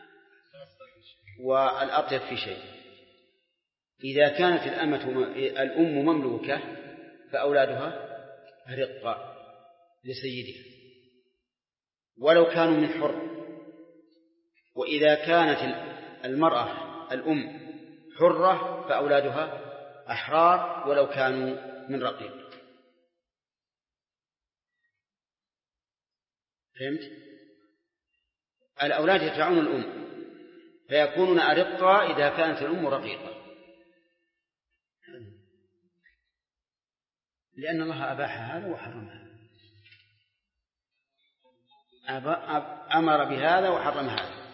والأطيب في شيء. إذا كانت الأم مملوكة فأولادها رقة لسيدها ولو كانوا من حر، وإذا كانت المرأة الأم حرة فأولادها أحرار ولو كانوا من رقيق. فهمت؟ الأولاد يتبعون الأم فيكونون أرقة إذا كانت الأم رقيقة، لأن الله أباح هذا وحرم هذا، أمر بهذا وحرم هذا.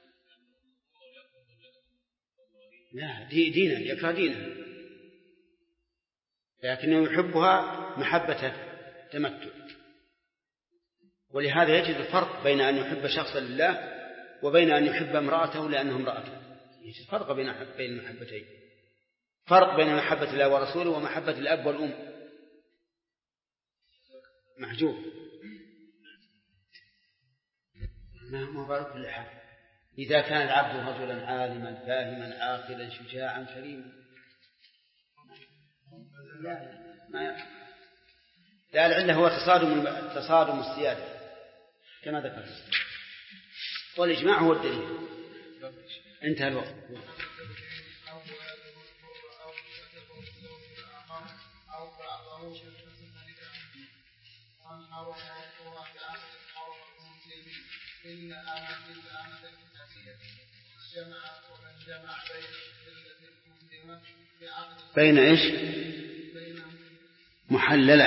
لا دينا يكره دينا، لكنه يحبها محبة تمتع. ولهذا يجد الفرق بين أن يحب شخصا لله وبين أن يحب امرأته لأنه امرأته، يجد فرق بين المحبتين، فرق بين محبة الله ورسوله ومحبة الأب والأم، محجوب. ما بارك كل حال. إذا كان العبد رجلا عالما فاهما عاقلا شجاعا كريما، لا العلة هو تصادم السيادة كما ذكرت، والإجماع هو الدليل. انتهى الوقت. إن أمة الكتابية جمع ومن جمع بين الحلة المسلمة بعقد بين إيش؟ محللة،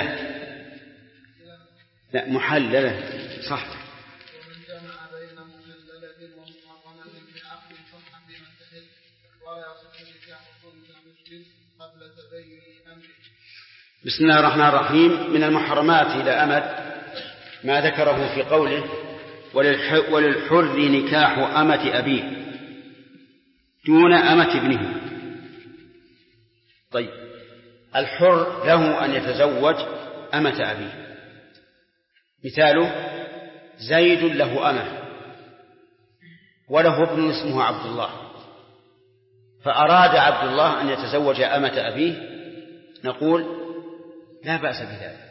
لا محللة صح. ومن جمع بين محللة ومحرمة بعقد صح بمن تحل ولا يصح نكاح كل مسلم قبل تبين أمره. بسم الله الرحمن الرحيم. من المحرمات إلى أمد ما ذكره في قوله وللحر نكاح أمة أبيه دون أمة ابنه. طيب، الحر له أن يتزوج أمة أبيه، مثاله زيد له أمة وله ابن اسمه عبد الله، فأراد عبد الله أن يتزوج أمة أبيه، نقول لا بأس بذلك،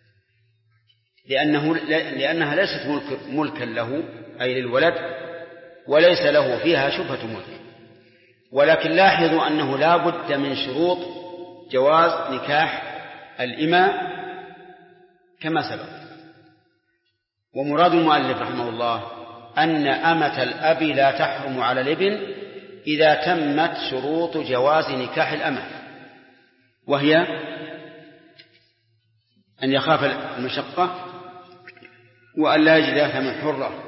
لأنها ليست ملكا له أي للولد، وليس له فيها شبهة ملك. ولكن لاحظوا أنه لا بد من شروط جواز نكاح الإماء كما سبق. ومراد المؤلف رحمه الله أن أمة الأب لا تحرم على الابن إذا تمت شروط جواز نكاح الأمة، وهي أن يخاف المشقة وأن لا يجد ثمن حرة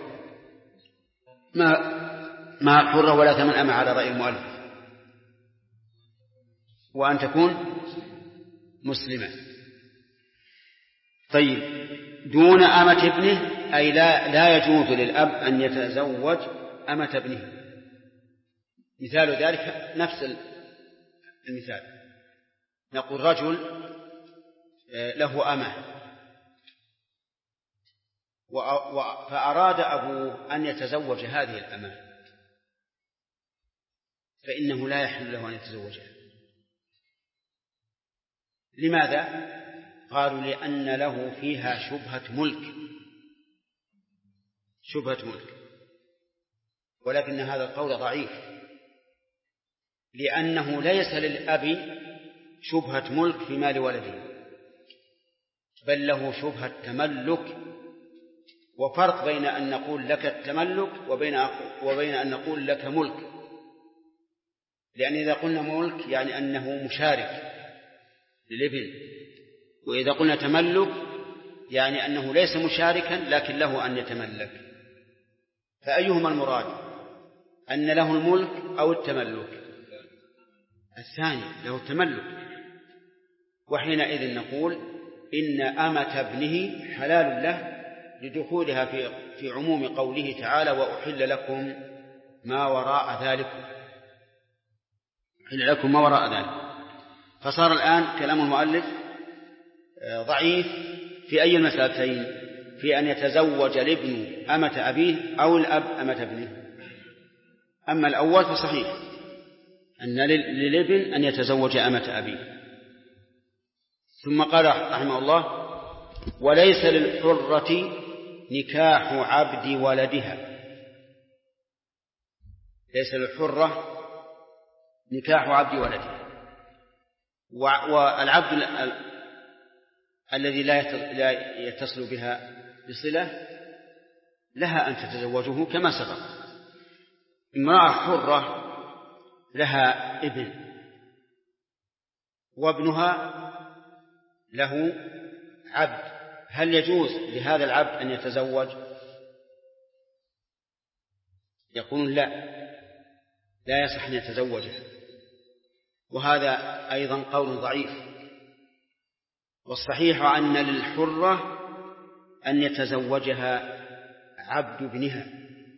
ما حرة ولا ثمن أمة على رأي المؤلف، وأن تكون مسلمة. طيب، دون أمة ابنه أي لا يجوز للأب أن يتزوج أمة ابنه. مثال ذلك نفس المثال، نقول رجل له أمة فأراد أبوه أن يتزوج هذه الأمة، فإنه لا يحل له أن يتزوجها. لماذا؟ قالوا لأن له فيها شبهة ملك، ولكن هذا القول ضعيف، لأنه ليس للأب شبهة ملك في مال ولده، بل له شبهة تملك. وفرق بين أن نقول لك التملك وبين أن نقول لك ملك، لأن إذا قلنا ملك يعني أنه مشارك للإبل، وإذا قلنا تملك يعني أنه ليس مشاركا لكن له أن يتملك. فأيهما المراد، أن له الملك أو التملك؟ الثاني، له التملك. وحينئذ نقول إن أمة ابنه حلال له لدخولها في عموم قوله تعالى وأحل لكم ما وراء ذلكم، أحل لكم ما وراء ذلك. فصار الآن كلام المؤلف ضعيف في أي المسألتين؟ في أن يتزوج الابن أمة أبيه أو الأب أمة ابنه. أما الأول فصحيح أن للابن أن يتزوج أمة أبيه. ثم قال رحمه الله وليس للحرة نكاح عبد ولدها. ليس للحرة نكاح عبد ولدها، والعبد الذي لا يتصل بها بصلة لها أن تتزوجه كما سبق. امرأة حرة لها ابن وابنها له عبد، هل يجوز لهذا العبد أن يتزوج؟ يقولون لا يصح أن يتزوجها، وهذا أيضا قول ضعيف. والصحيح أن للحرة أن يتزوجها عبد ابنها.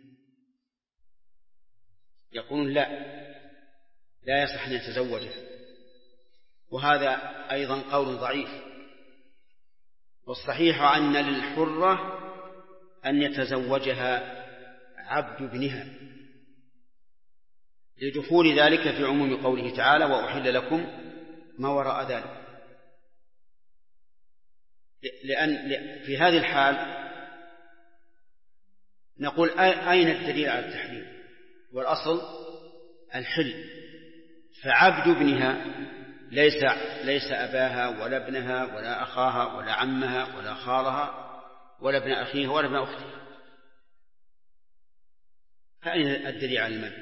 يقولون لا يصح أن يتزوجها، وهذا أيضا قول ضعيف. والصحيح أن للحرة أن يتزوجها عبد ابنها لدخول ذلك في عموم قوله تعالى وأحل لكم ما وراء ذلك. لأن في هذه الحال نقول أين الدليل على التحريم؟ والأصل الحل. فعبد ابنها ليس أباها ولا ابنها ولا أخاها ولا عمها ولا خالها ولا ابن أخيها ولا ابن أختها، فأين الدليل على المنع؟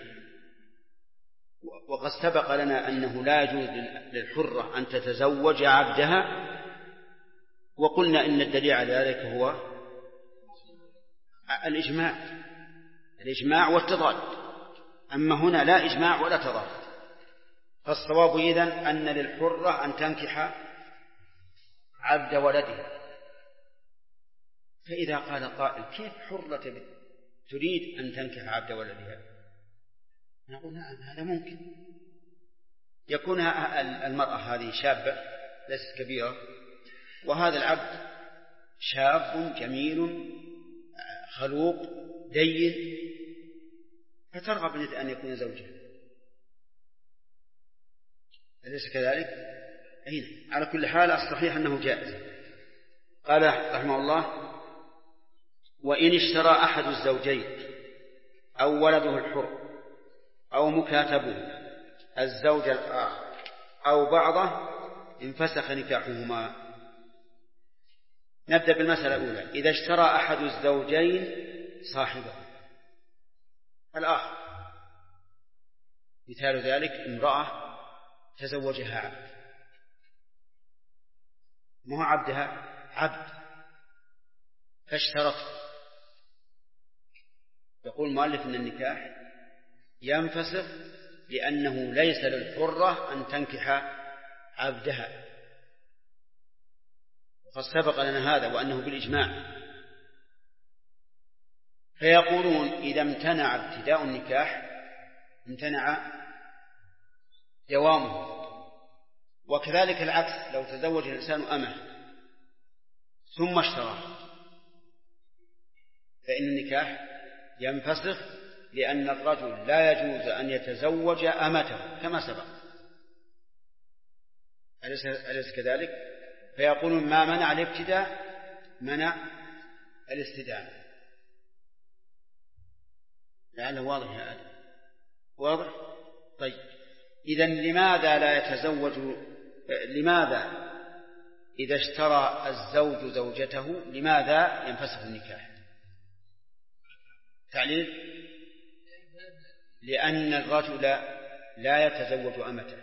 وقد سبق لنا أنه لا يجوز للحرة أن تتزوج عبدها، وقلنا إن الدليل على ذلك هو الإجماع والتضاد. أما هنا لا إجماع ولا تضاد. فالصواب إذن أن للحرة أن تنكح عبد ولدها. فإذا قال قائل كيف حرة تريد أن تنكح عبد ولدها؟ نقول نعم هذا ممكن. يكون المرأة هذه شابة ليست كبيرة، وهذا العبد شاب جميل خلوق دين، فترغب أن يكون زوجها. أليس كذلك؟ أين؟ على كل حال الصحيح أنه جائز. قال رحمه الله وإن اشترى أحد الزوجين أو ولده الحر أو مكاتبه الزوج الآخر أو بعضه انفسخ نكاحهما. نبدأ بالمسألة الأولى. إذا اشترى أحد الزوجين صاحبه الآخر، مثال ذلك امرأة تزوجها عبد، ما هو عبدها عبد، فاشترط. يقول المؤلف أن النكاح ينفسخ لأنه ليس للحرة أن تنكح عبدها، وقد سبق لنا هذا وأنه بالإجماع. فيقولون إذا امتنع ابتداء النكاح امتنع دوامه. وكذلك العكس، لو تزوج الإنسان أمه ثم اشترى فإن النكاح ينفسخ، لأن الرجل لا يجوز أن يتزوج أمته كما سبق. أليس كذلك؟ فيقولون ما منع الابتداء منع الاستدامة. لعله واضح هذا واضح. طيب إذن لماذا إذا اشترى الزوج زوجته لماذا ينفسخ النكاح؟ تعليل: لأن الرجل لا يتزوج أمته،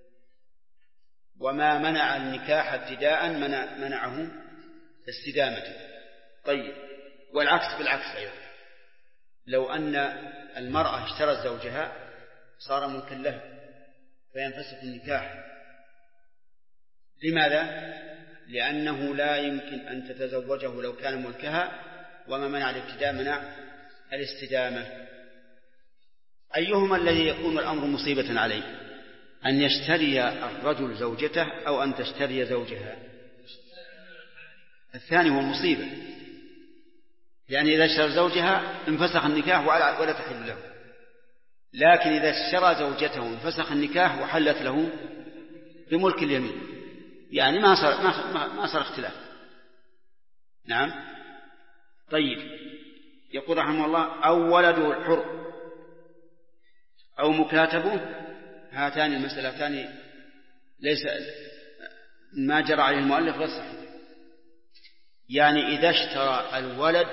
وما منع النكاح ابتداء منعه استدامته. طيب، والعكس بالعكس أيضا، لو أن المرأة اشترت زوجها صار ملكا له فينفسخ النكاح. لماذا؟ لأنه لا يمكن أن تتزوجه لو كان ملكها، وما منع الابتداء منع الاستدامة. أيهما الذي يكون الأمر مصيبة عليه؟ أن يشتري الرجل زوجته أو أن تشتري زوجها؟ الثاني هو المصيبة، يعني إذا اشترى زوجها انفسخ النكاح ولا تحل له، لكن إذا اشترى زوجته انفسخ النكاح وحلت له بملك اليمين، يعني ما صار اختلاف. نعم. طيب، يقول رحمه الله: أو ولده الحر أو مكاتبه. هاتان المسألتان ليس ما جرى عليه المؤلف غير صحيح. يعني إذا اشترى الولد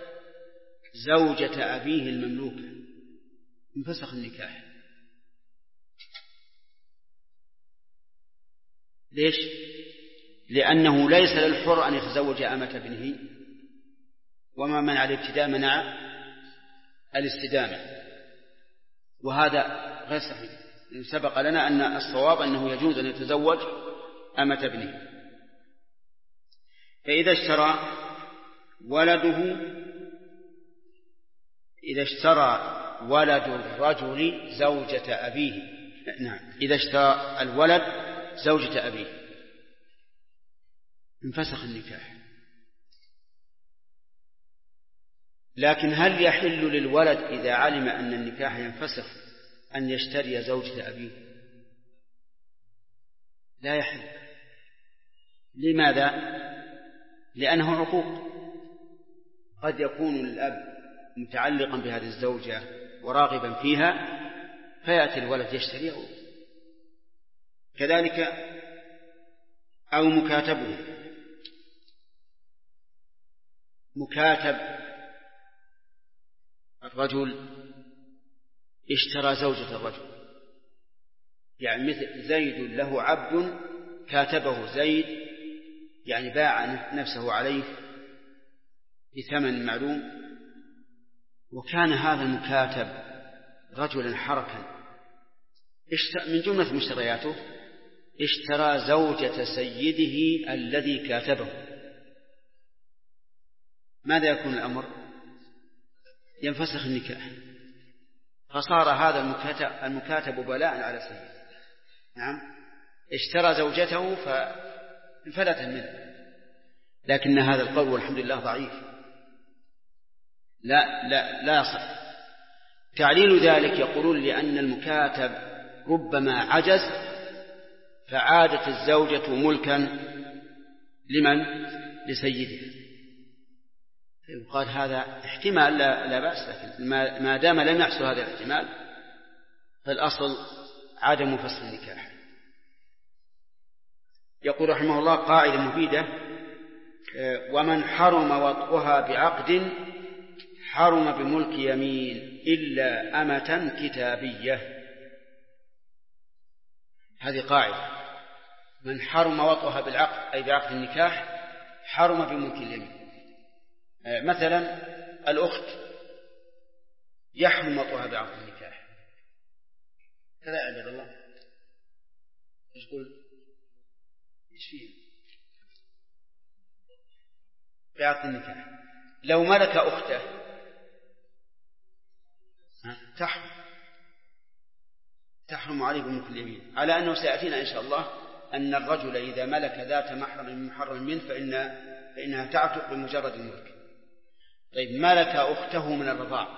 زوجة أبيه المملوكة انفسخ النكاح. ليش؟ لأنه ليس للحر أن يتزوج أمة ابنه، وما منع الابتداء منع الاستدامة، وهذا غير صحيح. سبق لنا أن الصواب أنه يجوز أن يتزوج أمة ابنه. فإذا اشترى ولده، إذا اشترى ولد الرجل زوجة أبيه، نعم، إذا اشترى الولد زوجة أبيه انفسخ النكاح. لكن هل يحل للولد إذا علم أن النكاح ينفسخ أن يشتري زوجة أبيه؟ لا يحل. لماذا؟ لأنه عقوق. قد يكون الأب متعلقا بهذه الزوجة وراغبا فيها، فيأتي الولد يشتريه. كذلك أو مكاتبه. مكاتب الرجل اشترى زوجة الرجل، يعني مثل زيد له عبد كاتبه زيد، يعني باع نفسه عليه بثمن معلوم، وكان هذا المكاتب رجلا حركا، من جملة مشترياته اشترى زوجة سيده الذي كاتبه. ماذا يكون الأمر؟ ينفسخ النكاح، فصار هذا المكاتب بلاء على سيده. نعم، اشترى زوجته فانفلت منه. لكن هذا القول والحمد لله ضعيف، لا يصح. تعليل ذلك يقولون لأن المكاتب ربما عجز فعادت الزوجة ملكا لمن؟ لسيدها. يقال هذا احتمال لا بأس، لكن ما دام لم يحصل هذا الاحتمال فالأصل عدم فسخ النكاح. يقول رحمه الله قاعدة مفيدة: ومن حرم وطئها بعقد حرم بملك يمين إلا أمة كتابية. هذه قاعدة: من حرم وطئها بالعقد أي بعقد النكاح حرم بملك اليمين. مثلا الأخت يحرم وطئها بعقد النكاح، كذا يا عبد الله. ايش تقول؟ ايش فيه؟ بعقد النكاح لو ملك أخته تحرم عليه بملك اليمين، على أنه سيأتينا إن شاء الله أن الرجل إذا ملك ذات محرم منه فإنها تعتق بمجرد الملك. طيب، ملك أخته من الرضاع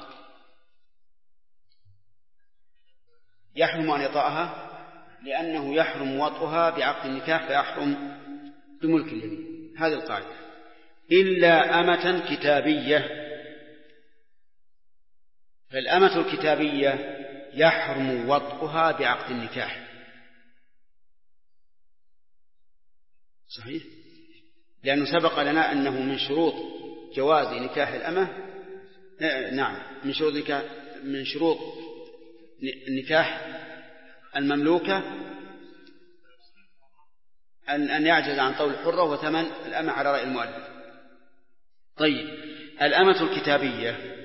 يحرم أن يطأها لأنه يحرم وطئها بعقد النكاح فيحرم بملك اليمين. هذه القاعدة. إلا أمة كتابية، فالأمة الكتابية يحرم وطئها بعقد النكاح. صحيح؟ لأنه سبق لنا أنه من شروط جواز نكاح الأمة نعم من شروط نكاح المملوكة أن يعجز عن طول الحرة وثمن الأمة على رأي المؤلف. طيب الأمة الكتابية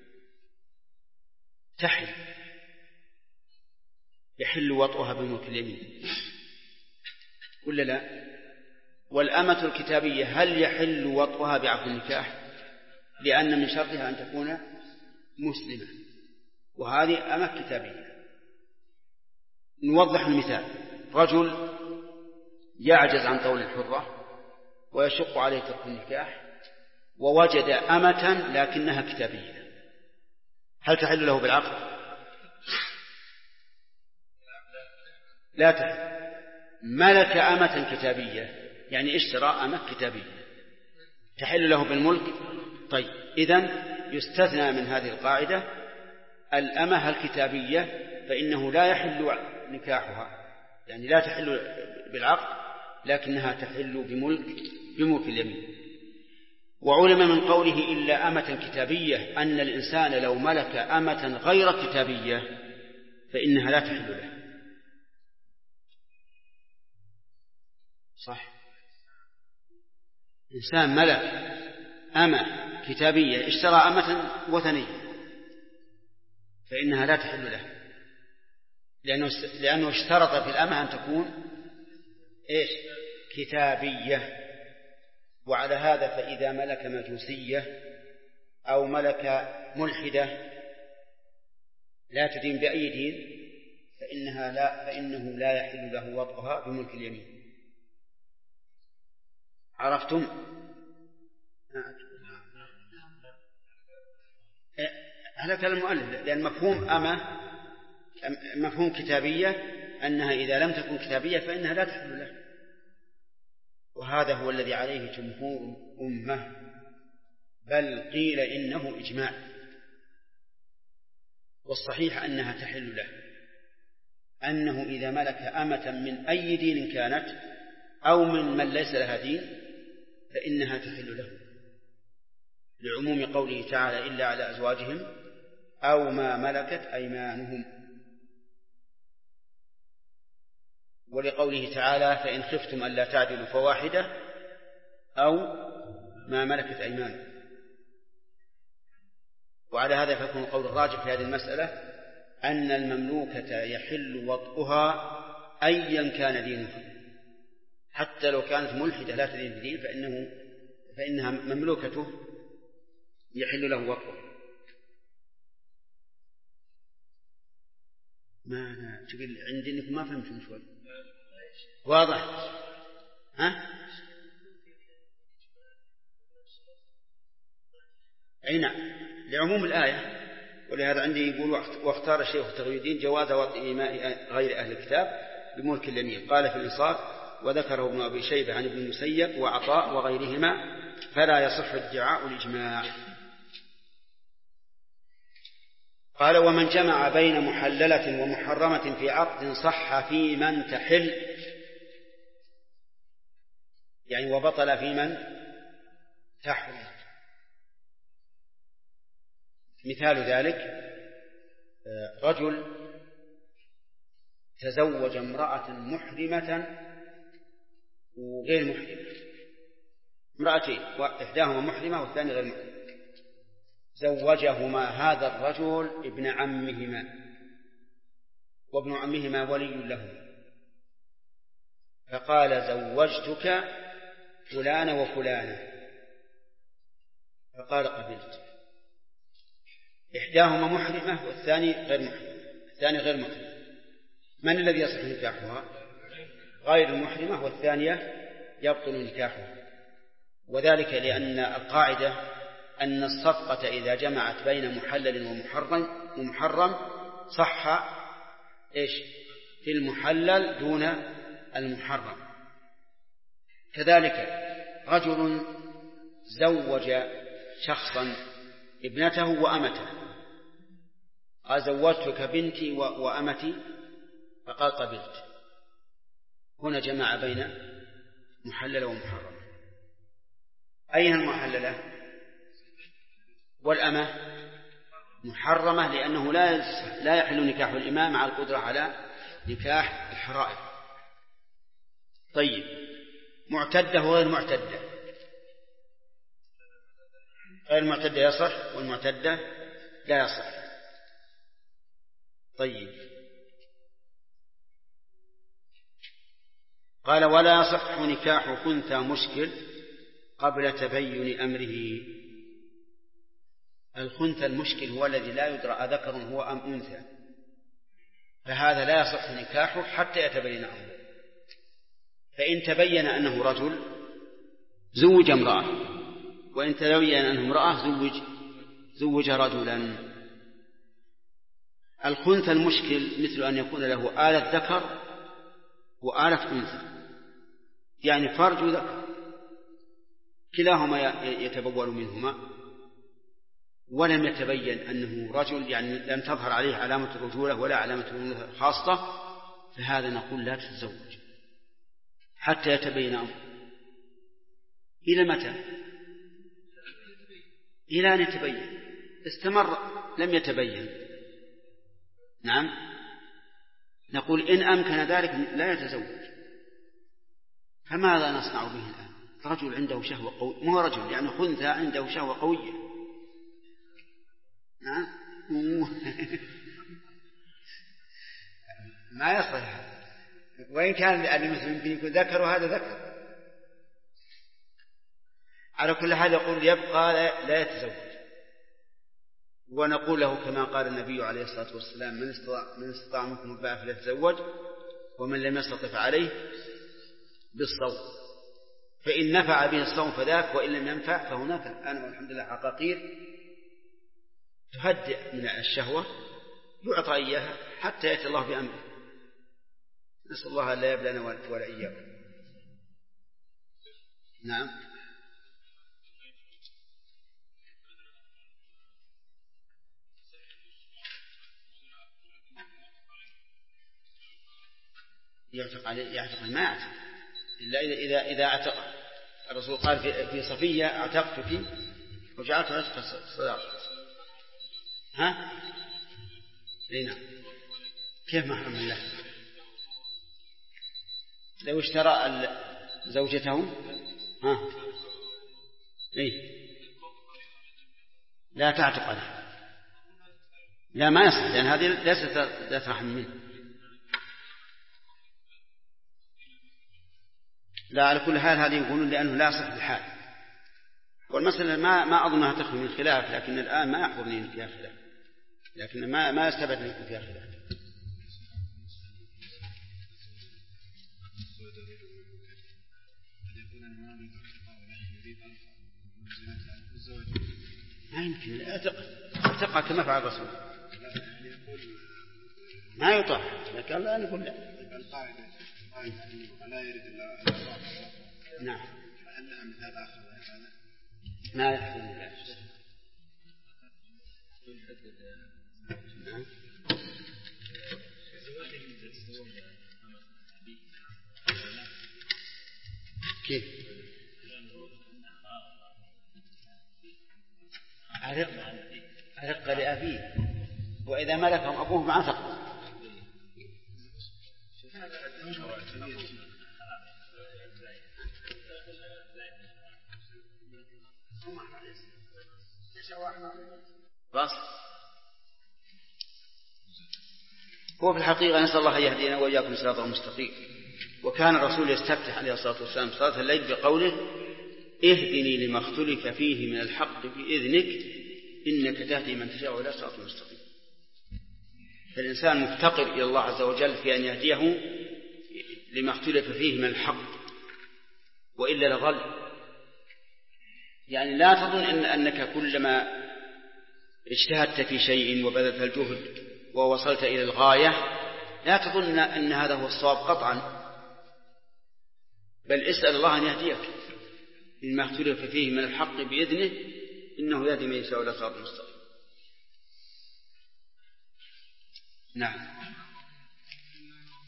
يحل وطئها بملك اليمين ولا لا؟ والأمة الكتابية هل يحل وطئها بعقد النكاح؟ لأن من شرطها أن تكون مسلمة، وهذه أمة كتابية. نوضح المثال: رجل يعجز عن طول الحرة ويشق عليه ترك النكاح ووجد أمة لكنها كتابية، هل تحل له بالعقد؟ لا تحل. ملك أمة كتابية يعني اشترى أمة كتابية، تحل له بالملك. طيب إذن يستثنى من هذه القاعدة الأمة الكتابية، فإنه لا يحل نكاحها، يعني لا تحل بالعقد لكنها تحل بملك اليمين. وعلم من قوله إلا أمة كتابية أن الإنسان لو ملك أمة غير كتابية فإنها لا تحل له. صح، إنسان ملك أمة كتابية اشترى أمة وثنية فإنها لا تحل له، لأنه اشترط في الأمة أن تكون كتابية. وعلى هذا فإذا ملك مجوسية أو ملك ملحدة لا تدين بأي دين فإنه لا يحل له وطئها بملك اليمين. عرفتم؟ هذا كلام المؤلف، لأن مفهوم أمة مفهوم كتابية أنها إذا لم تكن كتابية فإنها لا تحل له، وهذا هو الذي عليه جمهور أمة، بل قيل إنه إجماع، والصحيح أنها تحل له، أنه إذا ملك أمة من أي دين كانت أو من ليس لها دين فإنها تحل له، لعموم قوله تعالى إلا على أزواجهم أو ما ملكت أيمانهم، ولقوله تعالى فإن خفتم ألا تعدلوا فواحدة أو ما ملكت أيمانهم. وعلى هذا فيكون القول الراجح في هذه المسألة أن المملوكة يحل وطئها أيا كان دينها، حتى لو كانت ملحدة لا تدين بدين فإنها مملوكته يحل له وطئها. ما تقول عندي إنكم ما فهمتم شوي واضح؟ ها؟ أي نعم، لعموم الآية. ولهذا عندي يقول واختار الشيخ تغيير الدين جواز وطئ إماء غير أهل الكتاب بملك اليمين. قال في الإنصاف وذكره ابن أبي شيبة عن ابن المسيب وعطاء وغيرهما فلا يصح ادعاء الإجماع. قال ومن جمع بين محللة ومحرمة في عقد صح في من تحل، يعني وبطل في من تحرم. مثال ذلك رجل تزوج امرأة محرمة وغير محرمة، امرأتين إحداهما محرمة والثانية غير محرمة، زوجهما هذا الرجل ابن عمهما، وابن عمهما ولي له، فقال زوجتك فلانة وفلانة، فقال قبلت. إحداهما محرمة والثاني غير محرمة، من الذي يصح نكاحها؟ غير المحرمة، والثانية يبطل نكاحها. وذلك لأن القاعدة أن الصفقة إذا جمعت بين محلل ومحرم صح في المحلل دون المحرم. كذلك رجل زوج شخصا ابنته وأمته، قال زوجتك بنتي وأمتي، فقال قبلت، هنا جمع بين محلل ومحرم. أين المحللة؟ والأمة محرمة، لأنه لا يحل نكاح الإمام مع القدرة على نكاح الحرائر. طيب، معتدة وغير معتدة. غير معتدة يصح والمعتدة لا يصح. طيب، قال ولا يصح نكاح خنثى مشكل قبل تبين أمره. الخنثى المشكل هو الذي لا يدرى أذكر هو أم أنثى، فهذا لا يصح نكاحه حتى يتبين أمره. فإن تبين أنه رجل زوج امرأة، وإن تبين أنه امرأة زوج رجلا. الخنثى المشكل مثل أن يكون له آلة ذكر وآلة أنثى، يعني فرج ذكر كلاهما يتبول منهما، ولم يتبين أنه رجل، يعني لم تظهر عليه علامة الرجولة ولا علامة الأنوثة الخاصة، فهذا نقول لا تتزوج حتى يتبين أمره. إلى متى؟ إلى أن يتبين. استمر لم يتبين، نعم، نقول إن أمكن ذلك لا يتزوج. فماذا نصنع به الآن؟ رجل عنده شهوة قوية، مو رجل يعني خنثى عنده شهوة قوية، نعم ما يصح. وإن كان المسلم يمكن يكون ذكر وهذا ذكر. على كل حال يقول يبقى لا يتزوج. ونقول له كما قال النبي عليه الصلاة والسلام من استطاع منكم الباء فليتزوج ومن لم يستطع عليه بالصوم، فإن نفع به الصوم فذاك، وإن لم ينفع فهناك الآن والحمد لله عقاقير تهدئ من الشهوة يعطى إياها حتى يأتي الله بأمره. نسأل الله أن لا يبلنا ولا إياكم. نعم. يعتق ما يعتق إلا إذا اعتق. الرسول قال في صفية اعتقتك وجعلت عتق الصداق. ها؟ لينا كيف محرم الله؟ لو اشترى زوجته ها؟ إيه؟ لا تعتق عليه، لا ما يصح، لأن هذه ليست ذات رحم منه. لا، على كل حال هذه يقولون لأنه لا يصح بالحال. والمسألة ما أظنها تخلو من خلاف، لكن الآن ما يحضرني أن فيها خلاف، لكن ما يستبعد أن يكون فيها خلاف. ما يمكن اعتقها كما فعل الرسول، ما يطاع، لكن لا نقول لا. لا يريد الله. نعم. فأنها مثال آخر ما يحصل ذلك. نعم. كيف؟ أرق لأبيه، وإذا ملكهم أبوه ما عتقوا. بس هو في الحقيقة نسأل الله يهدينا وإياكم صراط المستقيم. وكان الرسول يستفتح عليه الصلاة والسلام صلاة الليل بقوله اهدني لما اختلف فيه من الحق بإذنك إنك تهدي من تشاء إلى صراط المستقيم. فالإنسان مفتقر إلى الله عز وجل في أن يهديه لما اختلف فيه من الحق، وإلا لضل. يعني لا تظن أنك كلما اجتهدت في شيء وبذلت الجهد ووصلت إلى الغاية لا تظن أن هذا هو الصواب قطعا، بل اسأل الله أن يهديك لما اختلف فيه من الحق بإذنه إنه يهدي من يشاء إلى صراط المستقيم. نعم.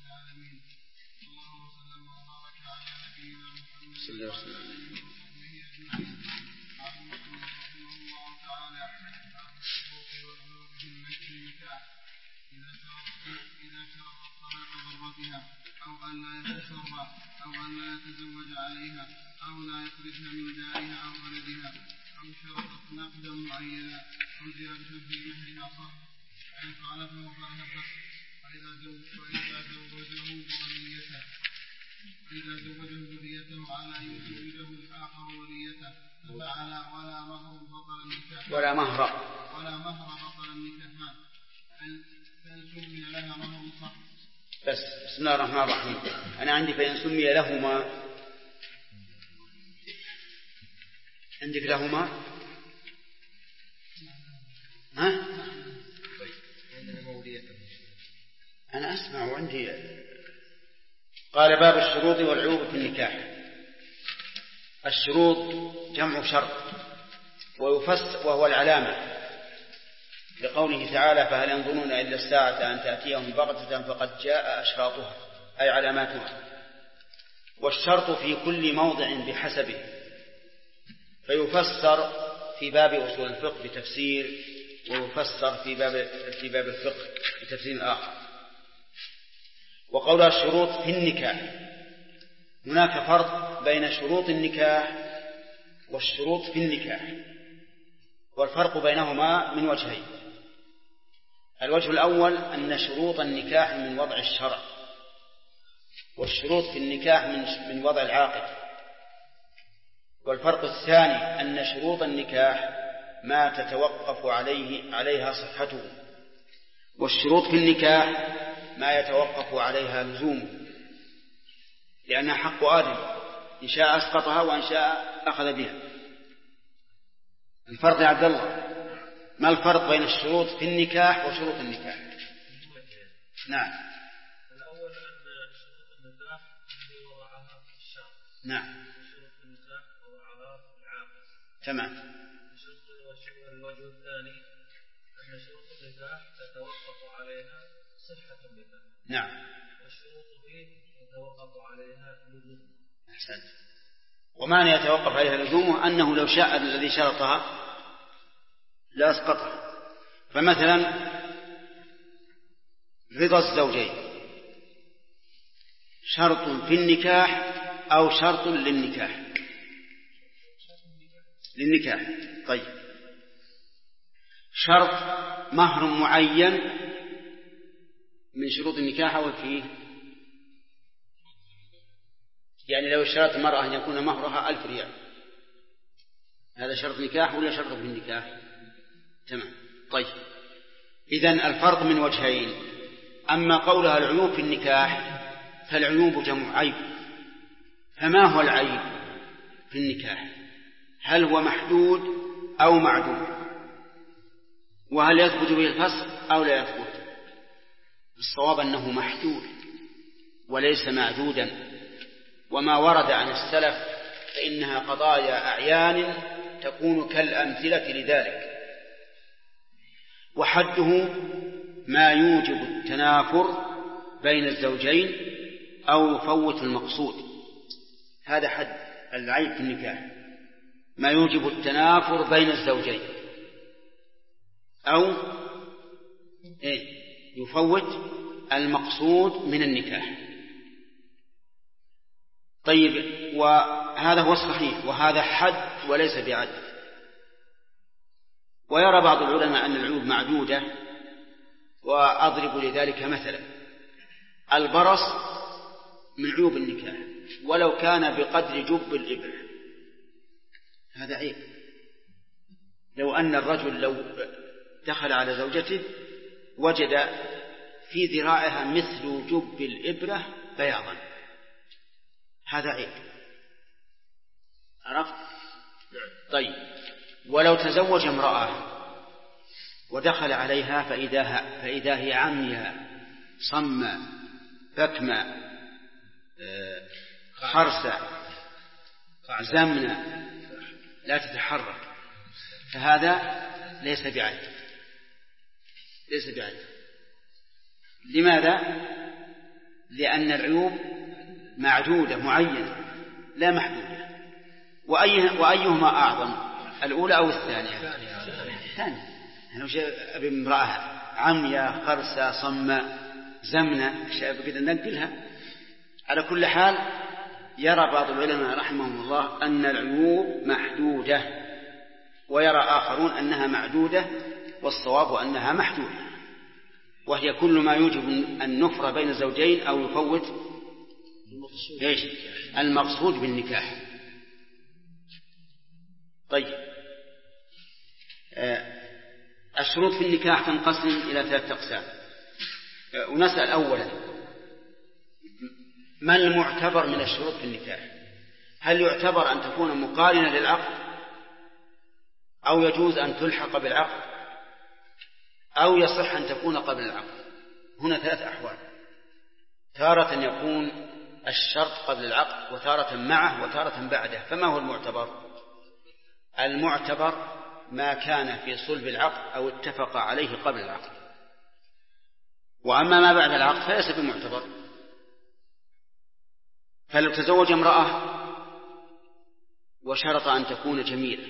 صلى الله عليه وسلم. أو أن لا يتسرى أو أن لا يتزوج عليها أو لا يخرجها من دارها أو ولدها أو شرطت نقدا معينا أو زيادة في مهرها صح فإن خالفه فلها الفسخ وإذا زوجه ذريته على أن يزوجه الآخر وليته ففعل ولا مهر بطل النكاح ولا مهر بطل النكاح فإن سمي لها مهر صح. بس بسم الله الرحمن الرحيم. أنا عندي فإن سمي لهما، عندك لهما ها؟ أنا أسمع وعندي. قال باب الشروط والعيوب في النكاح. الشروط جمع شرط وهو العلامة، لقوله تعالى فهل ينظرون إلا الساعة أن تأتيهم بغتة فقد جاء أشراطها أي علاماتها. والشرط في كل موضع بحسبه، فيفسر في باب أصول الفقه بتفسير، ويفسر في باب الفقه بتفسير آخر. وقول الشروط في النكاح، هناك فرق بين شروط النكاح والشروط في النكاح، والفرق بينهما من وجهين. الوجه الأول أن شروط النكاح من وضع الشرع، والشروط في النكاح من وضع العاقل. والفرق الثاني أن شروط النكاح ما تتوقف عليها صحته، والشروط في النكاح ما يتوقف عليها لزومه، لأنها حق آدم، إن شاء أسقطها وإن شاء أخذ بها. الفرق يا عبد الله، ما الفرق بين الشروط في النكاح وشروط النكاح؟ نعم. الأول أن شروط النكاح الذي وضعها الشرع. نعم. شروط النكاح وضعها العاقل. تمام. الوجه الثاني أن شروط النكاح تتوقف عليها صحة النكاح. نعم. والشروط فيه يتوقف عليها لزوم. أحسنت. ومعنى يتوقف عليها لزومه أنه لو شاء الذي شرطها لا أسقطها. فمثلا رضا الزوجين شرط في النكاح أو شرط للنكاح؟ طيب، شرط مهر معين من شروط النكاح أو فيه؟ يعني لو اشترط المرأة أن يكون مهرها 1000 ريال، هذا شرط نكاح ولا شرط في النكاح؟ تمام. طيب، إذن الفرق من وجهين. أما قولها العيوب في النكاح فالعيوب جمع عيب. فما هو العيب في النكاح؟ هل هو محدود أو معدود؟ وهل يثبت به الفسخ أو لا يثبت؟ الصواب أنه محدود وليس معدودا. وما ورد عن السلف فإنها قضايا أعيان تكون كالأمثلة لذلك. وحده ما يوجب التنافر بين الزوجين أو يفوت المقصود. هذا حد العيب في النكاح، ما يوجب التنافر بين الزوجين أو يفوت المقصود من النكاح. طيب، وهذا هو الصحيح، وهذا حد وليس بعد. ويرى بعض العلماء أن العيوب معدودة، وأضرب لذلك مثلا: البرص من عيوب النكاح ولو كان بقدر جب الإبرة، هذا عيب. لو أن الرجل لو دخل على زوجته وجد في ذراعها مثل جب الإبرة بياضا، هذا عيب. عرفت؟ طيب، ولو تزوج امرأة ودخل عليها فإذا هي عمياء صماء بكماء خرسة زمنة لا تتحرك، فهذا ليس بعيب. لماذا؟ لأن العيوب معدودة معينة لا محدودة. وأيهما أعظم، الأولى أو الثانية؟ الثانية. أنا وش أبي امرأة عمياء خرسة صماء زمنة أشياء بقدر ننقلها. على كل حال يرى بعض العلماء رحمهم الله أن العيوب محدودة، ويرى آخرون أنها معدودة، والصواب أنها محدودة، وهي كل ما يوجب النفرة بين الزوجين أو يفوت المقصود بالنكاح. طيب، الشروط في النكاح تنقسم إلى 3 أقسام، ونسأل أولا ما المعتبر من الشروط في النكاح؟ هل يعتبر أن تكون مقارنة للعقد، أو يجوز أن تلحق بالعقد، أو يصح أن تكون قبل العقد؟ هنا 3 أحوال، تارة يكون الشرط قبل العقد، وتارة معه، وتارة بعده. فما هو المعتبر؟ المعتبر ما كان في صلب العقد أو اتفق عليه قبل العقد، وأما ما بعد العقد فليس بمعتبر. فلو تزوج امرأة وشرط أن تكون جميلة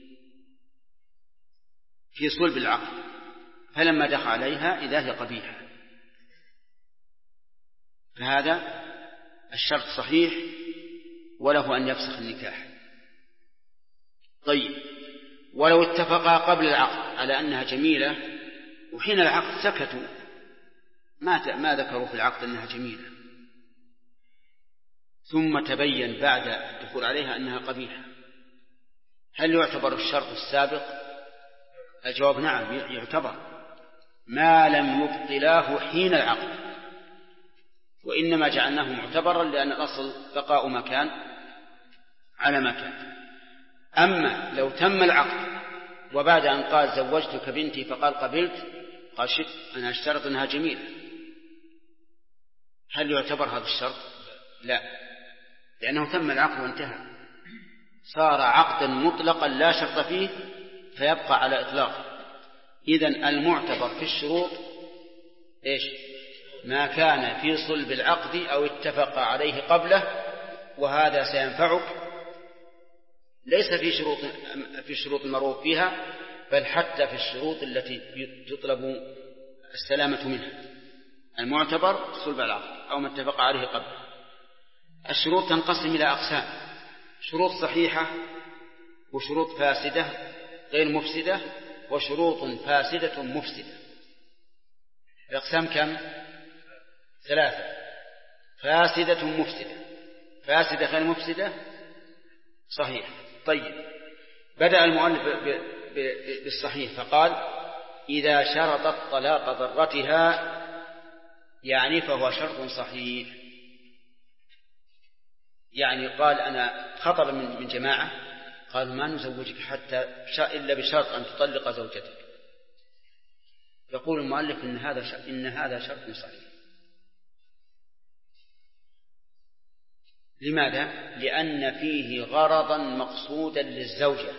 في صلب العقد، فلما دخل عليها إذا هي قبيحة، فهذا الشرط صحيح وله أن يفسخ النكاح. طيب، ولو اتفقا قبل العقد على أنها جميلة، وحين العقد سكتوا ما ذكروا في العقد أنها جميلة، ثم تبين بعد الدخول عليها أنها قبيحة، هل يعتبر الشرط السابق؟ الجواب نعم يعتبر، ما لم يبطلاه حين العقد، وإنما جعلناه معتبرا لأن الأصل بقاء مكان على مكان. أما لو تم العقد وبعد أن قال زوجتك بنتي فقال قبلت، قال شت أنا اشترط أنها جميلة، هل يعتبر هذا الشرط؟ لا، لأنه تم العقد وانتهى، صار عقدا مطلقا لا شرط فيه فيبقى على إطلاقه. إذن المعتبر في الشروط إيش؟ ما كان في صلب العقد أو اتفق عليه قبله، وهذا سينفعك ليس في شروط المرغوب فيها، بل حتى في الشروط التي تطلب السلامة منها. المعتبر صلب العقد أو ما اتفق عليه قبل. الشروط تنقسم إلى أقسام: شروط صحيحة، وشروط فاسدة غير مفسدة، وشروط فاسدة مفسدة. الأقسام كم؟ 3: فاسدة مفسدة، فاسدة غير مفسدة، صحيح. طيب، بدأ المؤلف بالصحيح فقال: إذا شرطت طلاق ضرتها، يعني فهو شرط صحيح. يعني قال أنا خطب من جماعة قالوا ما نزوجك حتى إلا بشرط أن تطلق زوجتك، يقول المؤلف إن هذا شرط صحيح. لماذا؟ لأن فيه غرضا مقصودا للزوجة،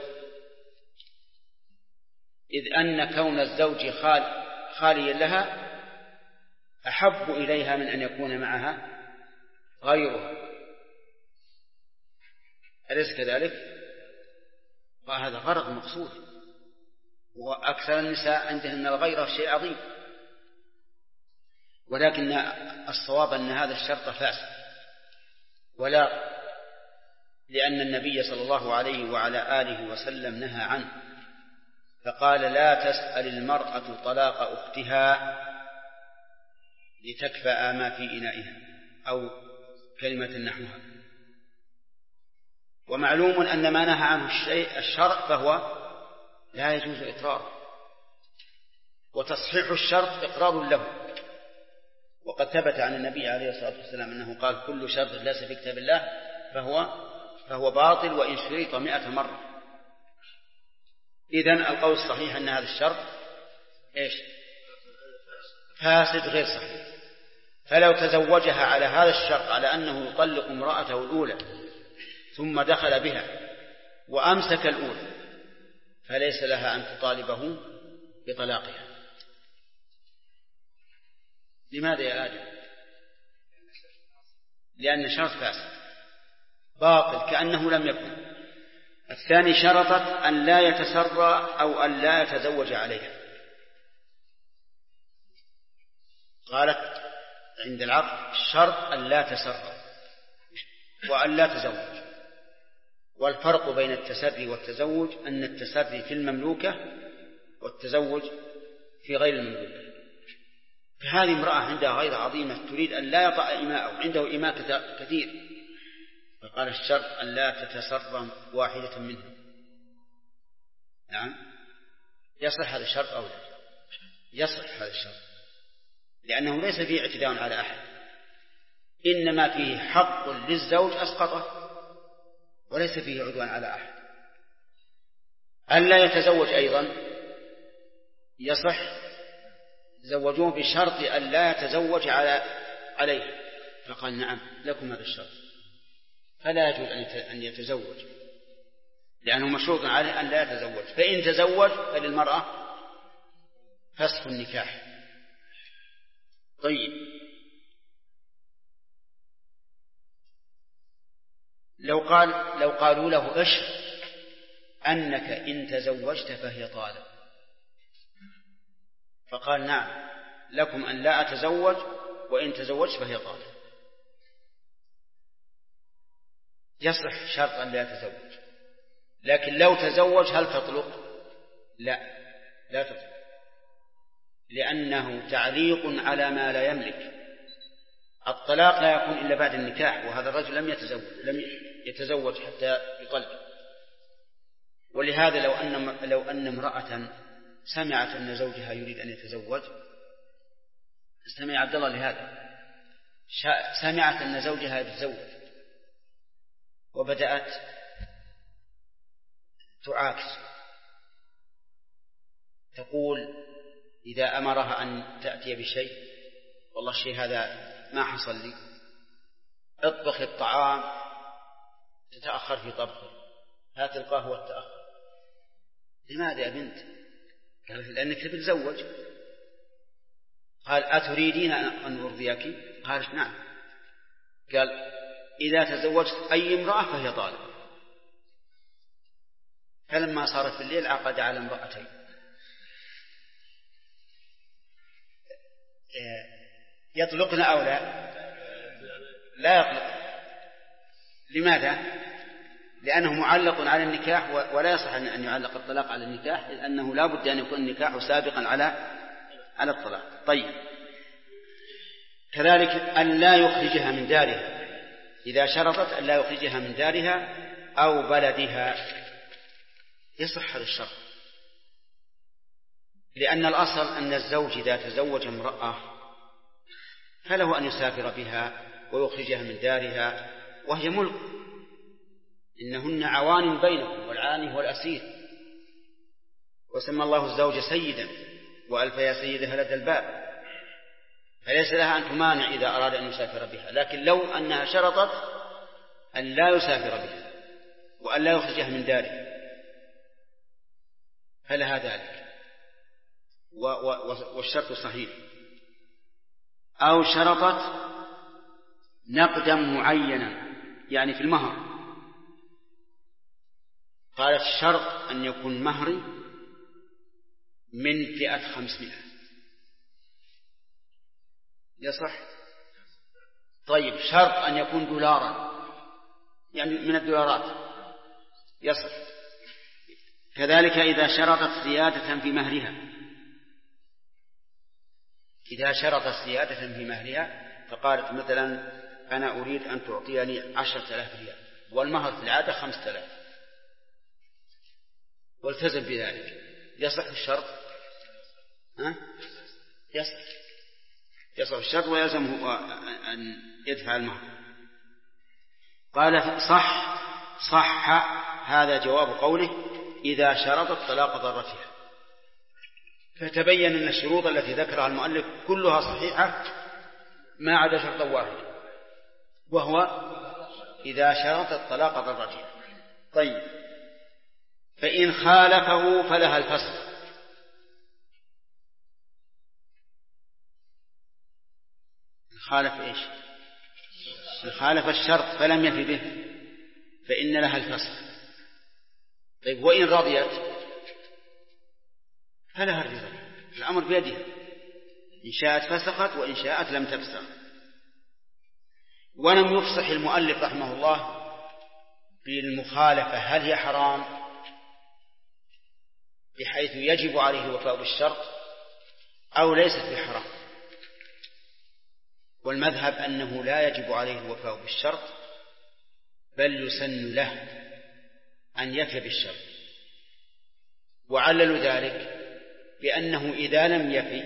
إذ أن كون الزوج خاليا لها أحب إليها من أن يكون معها غيرها، أليس كذلك؟ وهذا غرض مقصود، وأكثر النساء عندهن الغيرة شيء عظيم، ولكن الصواب أن هذا الشرط فاسد، ولا، لأن النبي صلى الله عليه وعلى آله وسلم نهى عنه، فقال: لا تسأل المرأة طلاق أختها لتكفأ ما في إنائها، أو كلمة نحوها. ومعلوم أن ما نهى عنه الشرع فهو لا يجوز إقراره، وتصحيح الشرط إقرار له. وقد ثبت عن النبي عليه الصلاة والسلام أنه قال: كل شرط ليس في كتاب الله فهو باطل وإن شرط 100 مرة. إذن القول الصحيح أن هذا الشرط إيش؟ فاسد غير صحيح. فلو تزوجها على هذا الشرط، على أنه يطلق امرأته الأولى ثم دخل بها وأمسك الأولى، فليس لها أن تطالبه بطلاقها. لماذا يا آدم؟ لأن الشرط فاسد باطل كأنه لم يكن. الثاني شرطت أن لا يتسرى أو أن لا يتزوج عليها، قالت عند العقد شرط أن لا تسرى وأن لا تزوج. والفرق بين التسري والتزوج أن التسري في المملوكة والتزوج في غير المملوكة. فهذه امرأة عندها غيرة عظيمة تريد أن لا يطأ إماءه، عنده إماء كثير، فقال الشرط أن لا تتسرى واحدة منهم. نعم، يصح هذا الشرط أو لا؟ يصح هذا الشرط، لأنه ليس فيه اعتداء على أحد، إنما فيه حق للزوج أسقطه وليس فيه عدوان على أحد. أن لا يتزوج أيضا يصح، زوجوه بشرط أن لا يتزوج عليه، فقال نعم لكم هذا الشرط، فلا يجوز أن يتزوج لأنه مشروط عليه أن لا يتزوج. فإن تزوج فللمرأة فسخ النكاح. طيب، لو قالوا له اشهد أنك إن تزوجت فهي طالق، فقال نعم لكم أن لا أتزوج وإن تزوجت فهي طالق، يصح شرط أن لا يتزوج. لكن لو تزوج هل تطلق؟ لا تطلق، لأنه تعليق على ما لا يملك. الطلاق لا يكون إلا بعد النكاح، وهذا الرجل لم يتزوج حتى يطلق. ولهذا لو أن امرأة سمعت أن زوجها يريد أن يتزوج، استمع عبد الله لهذا، سمعت أن زوجها يتزوج وبدأت تعاكس، تقول إذا أمرها أن تأتي بشيء، والله الشيء هذا ما حصل لي، اطبخ الطعام، تتأخر في طبخه، هات القهوة تتأخر. لماذا يا بنت؟ قالت لأنك تتزوج. قال أتريدين أن أرضيك؟ قالت نعم. قال إذا تزوجت أي امرأة فهي طالق. فلما صارت في الليل عقد على امرأتين، يطلقن أو لا يطلق. لماذا؟ لأنه معلق على النكاح، ولا يصح أن يعلق الطلاق على النكاح، لأنه لا بد أن يكون النكاح سابقا على الطلاق. طيب، كذلك أن لا يخرجها من دارها، إذا شرطت أن لا يخرجها من دارها أو بلدها يصح هذا الشرط، لأن الأصل أن الزوج إذا تزوج امرأة فله أن يسافر بها ويخرجها من دارها وهي ملك، إنهن عوان بينكم والعاني هو الأسير، وسمى الله الزوج سيدا وألف يا سيدها لدى الباب، فليس لها أن تمانع إذا أراد أن يسافر بها. لكن لو أنها شرطت أن لا يسافر بها وأن لا يخرجها من داره فلها ذلك، والشرط صحيح. أو شرطت نقدا معينا يعني في المهر، قالت الشرط أن يكون مهري من فئة 500، يصح؟ طيب، شرط أن يكون دولارا يعني من الدولارات، يصح. كذلك إذا شرطت زيادة في مهرها، إذا شرطت زيادة في مهرها فقالت مثلا أنا أريد أن تعطيني 10,000 ريال والمهر في العادة 5,000، والتزم بذلك، يصح الشرط؟ يصح الشرط ويلزمه أن يدفع المهر. قال صح هذا جواب قوله إذا شرطت طلاق ضرتها. فتبين أن الشروط التي ذكرها المؤلف كلها صحيحة ما عدا شرطا واحدا، وهو إذا شرطت طلاق ضرتها. طيب، فإن خالفه فلها الفسخ. خالف إيش؟ خالف الشرط فلم يفي به فإن لها الفسخ، طيب وإن رضيت فلها الرضا، الأمر بيدها، إن شاءت فسخت وإن شاءت لم تفسخ. ولم يفصح المؤلف رحمه الله بالمخالفة هل هي حرام بحيث يجب عليه الوفاء بالشرط أو ليست بحرام، والمذهب أنه لا يجب عليه الوفاء بالشرط بل يسن له أن يفي بالشرط، وعللوا ذلك بأنه إذا لم يفي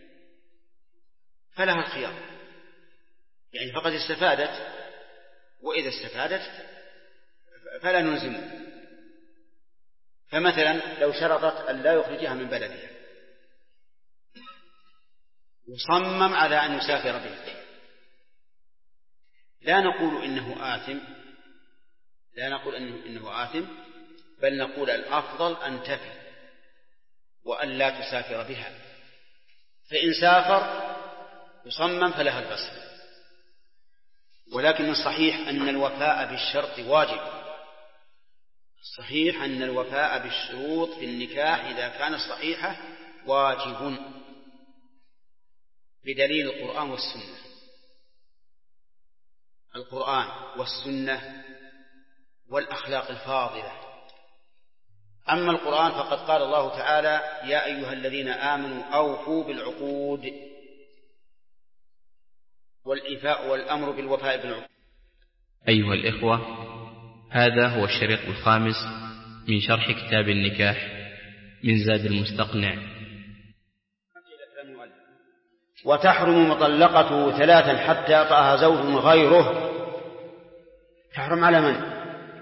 فلها الخيار، يعني فقد استفادت، وإذا استفادت فلا نلزمه. فمثلا لو شرطت أن لا يخرجها من بلدها وصمم على أن يسافر بها، لا نقول إنه آثم، بل نقول الأفضل أن تفي وأن لا تسافر بها، فإن سافر يصمم فلها الفسخ. ولكن الصحيح أن الوفاء بالشرط واجب، الصحيح أن الوفاء بالشروط في النكاح إذا كانت صحيحة واجب بدليل القرآن والسنة. القرآن والسنة والأخلاق الفاضلة. أما القرآن فقد قال الله تعالى: يا أيها الذين آمنوا أوفوا بالعقود، والإيفاء والأمر بالوفاء بالعقود. أيها الإخوة، هذا هو الشريط الخامس من شرح كتاب النكاح من زاد المستقنع. وتحرم مطلقته 3 حتى يطأها زوج غيره. تحرم على من؟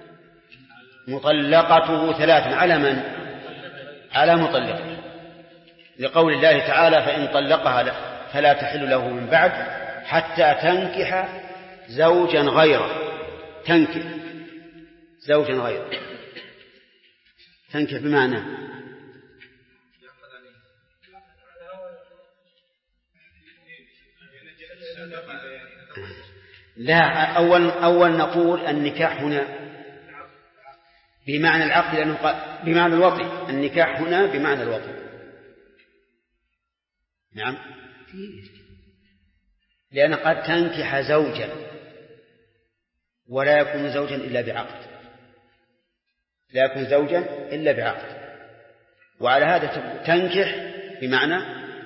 مطلقته 3 على من؟ على مطلقه، لقول الله تعالى: فإن طلقها فلا تحل له من بعد حتى تنكح زوجا غيره. تنكح زوجا غيره، تنكح بمعنى لا، أول نقول النكاح هنا بمعنى العقد، لأنه بمعنى الوطي. النكاح هنا بمعنى الوطي. نعم، لأن قد تنكح زوجا ولا يكون زوجا إلا بعقد، لا يكون زوجا إلا بعقد. وعلى هذا تنكح بمعنى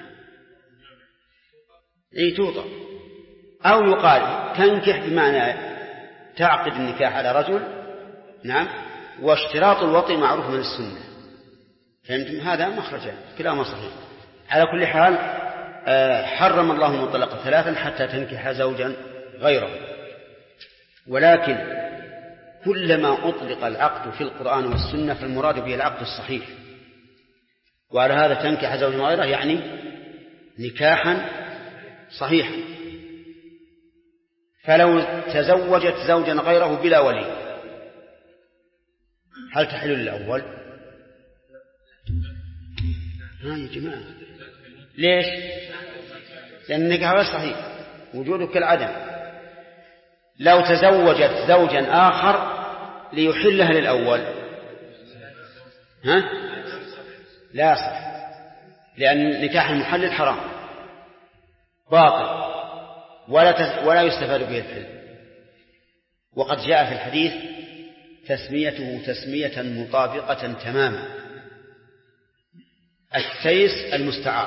توطأ، أو يقال تنكح بمعنى تعقد النكاح على رجل. نعم، واشتراط الوطي معروف من السنة. فهمتم؟ هذا مخرجان، كلاهما صحيح. على كل حال حرم الله المطلقة 3 حتى تنكح زوجا غيره. ولكن كلما أطلق العقد في القرآن والسنة فالمراد به العقد الصحيح. وعلى هذا تنكح زوجا غيره يعني نكاحا صحيحا. فلو تزوجت زوجا غيره بلا ولي هل تحل الأول؟ يا جماعة، ليش؟ لأن النكاح غير صحيح، وجوده كالعدم. لو تزوجت زوجا آخر ليحلها للأول لا صح، لأن نكاح المحلل حرام باطل ولا يستفاد به الحل. وقد جاء في الحديث تسميته تسمية مطابقة تماما. التيس المستعار،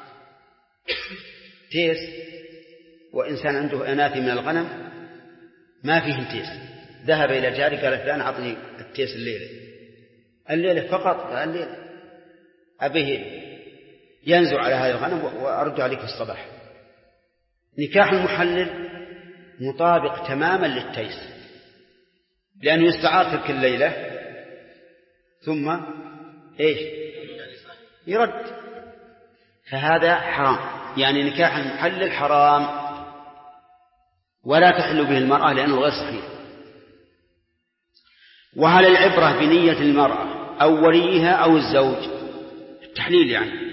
تيس، وإنسان عنده أناث من الغنم ما فيه تيس، ذهب إلى جاري قال: فلان أعطني التيس الليلة فقط. قال: الليلة أبيه ينزع على هذه الغنم وأرد عليك الصباح. نكاح المحلل مطابق تماما للتيس، لأنه يستعار تلك الليلة ثم يرد. فهذا حرام، يعني نكاح المحلل حرام ولا تحل به المرأة لأنه غير صحيح. وهل العبرة بنية المرأة أو وليها أو الزوج؟ التحليل يعني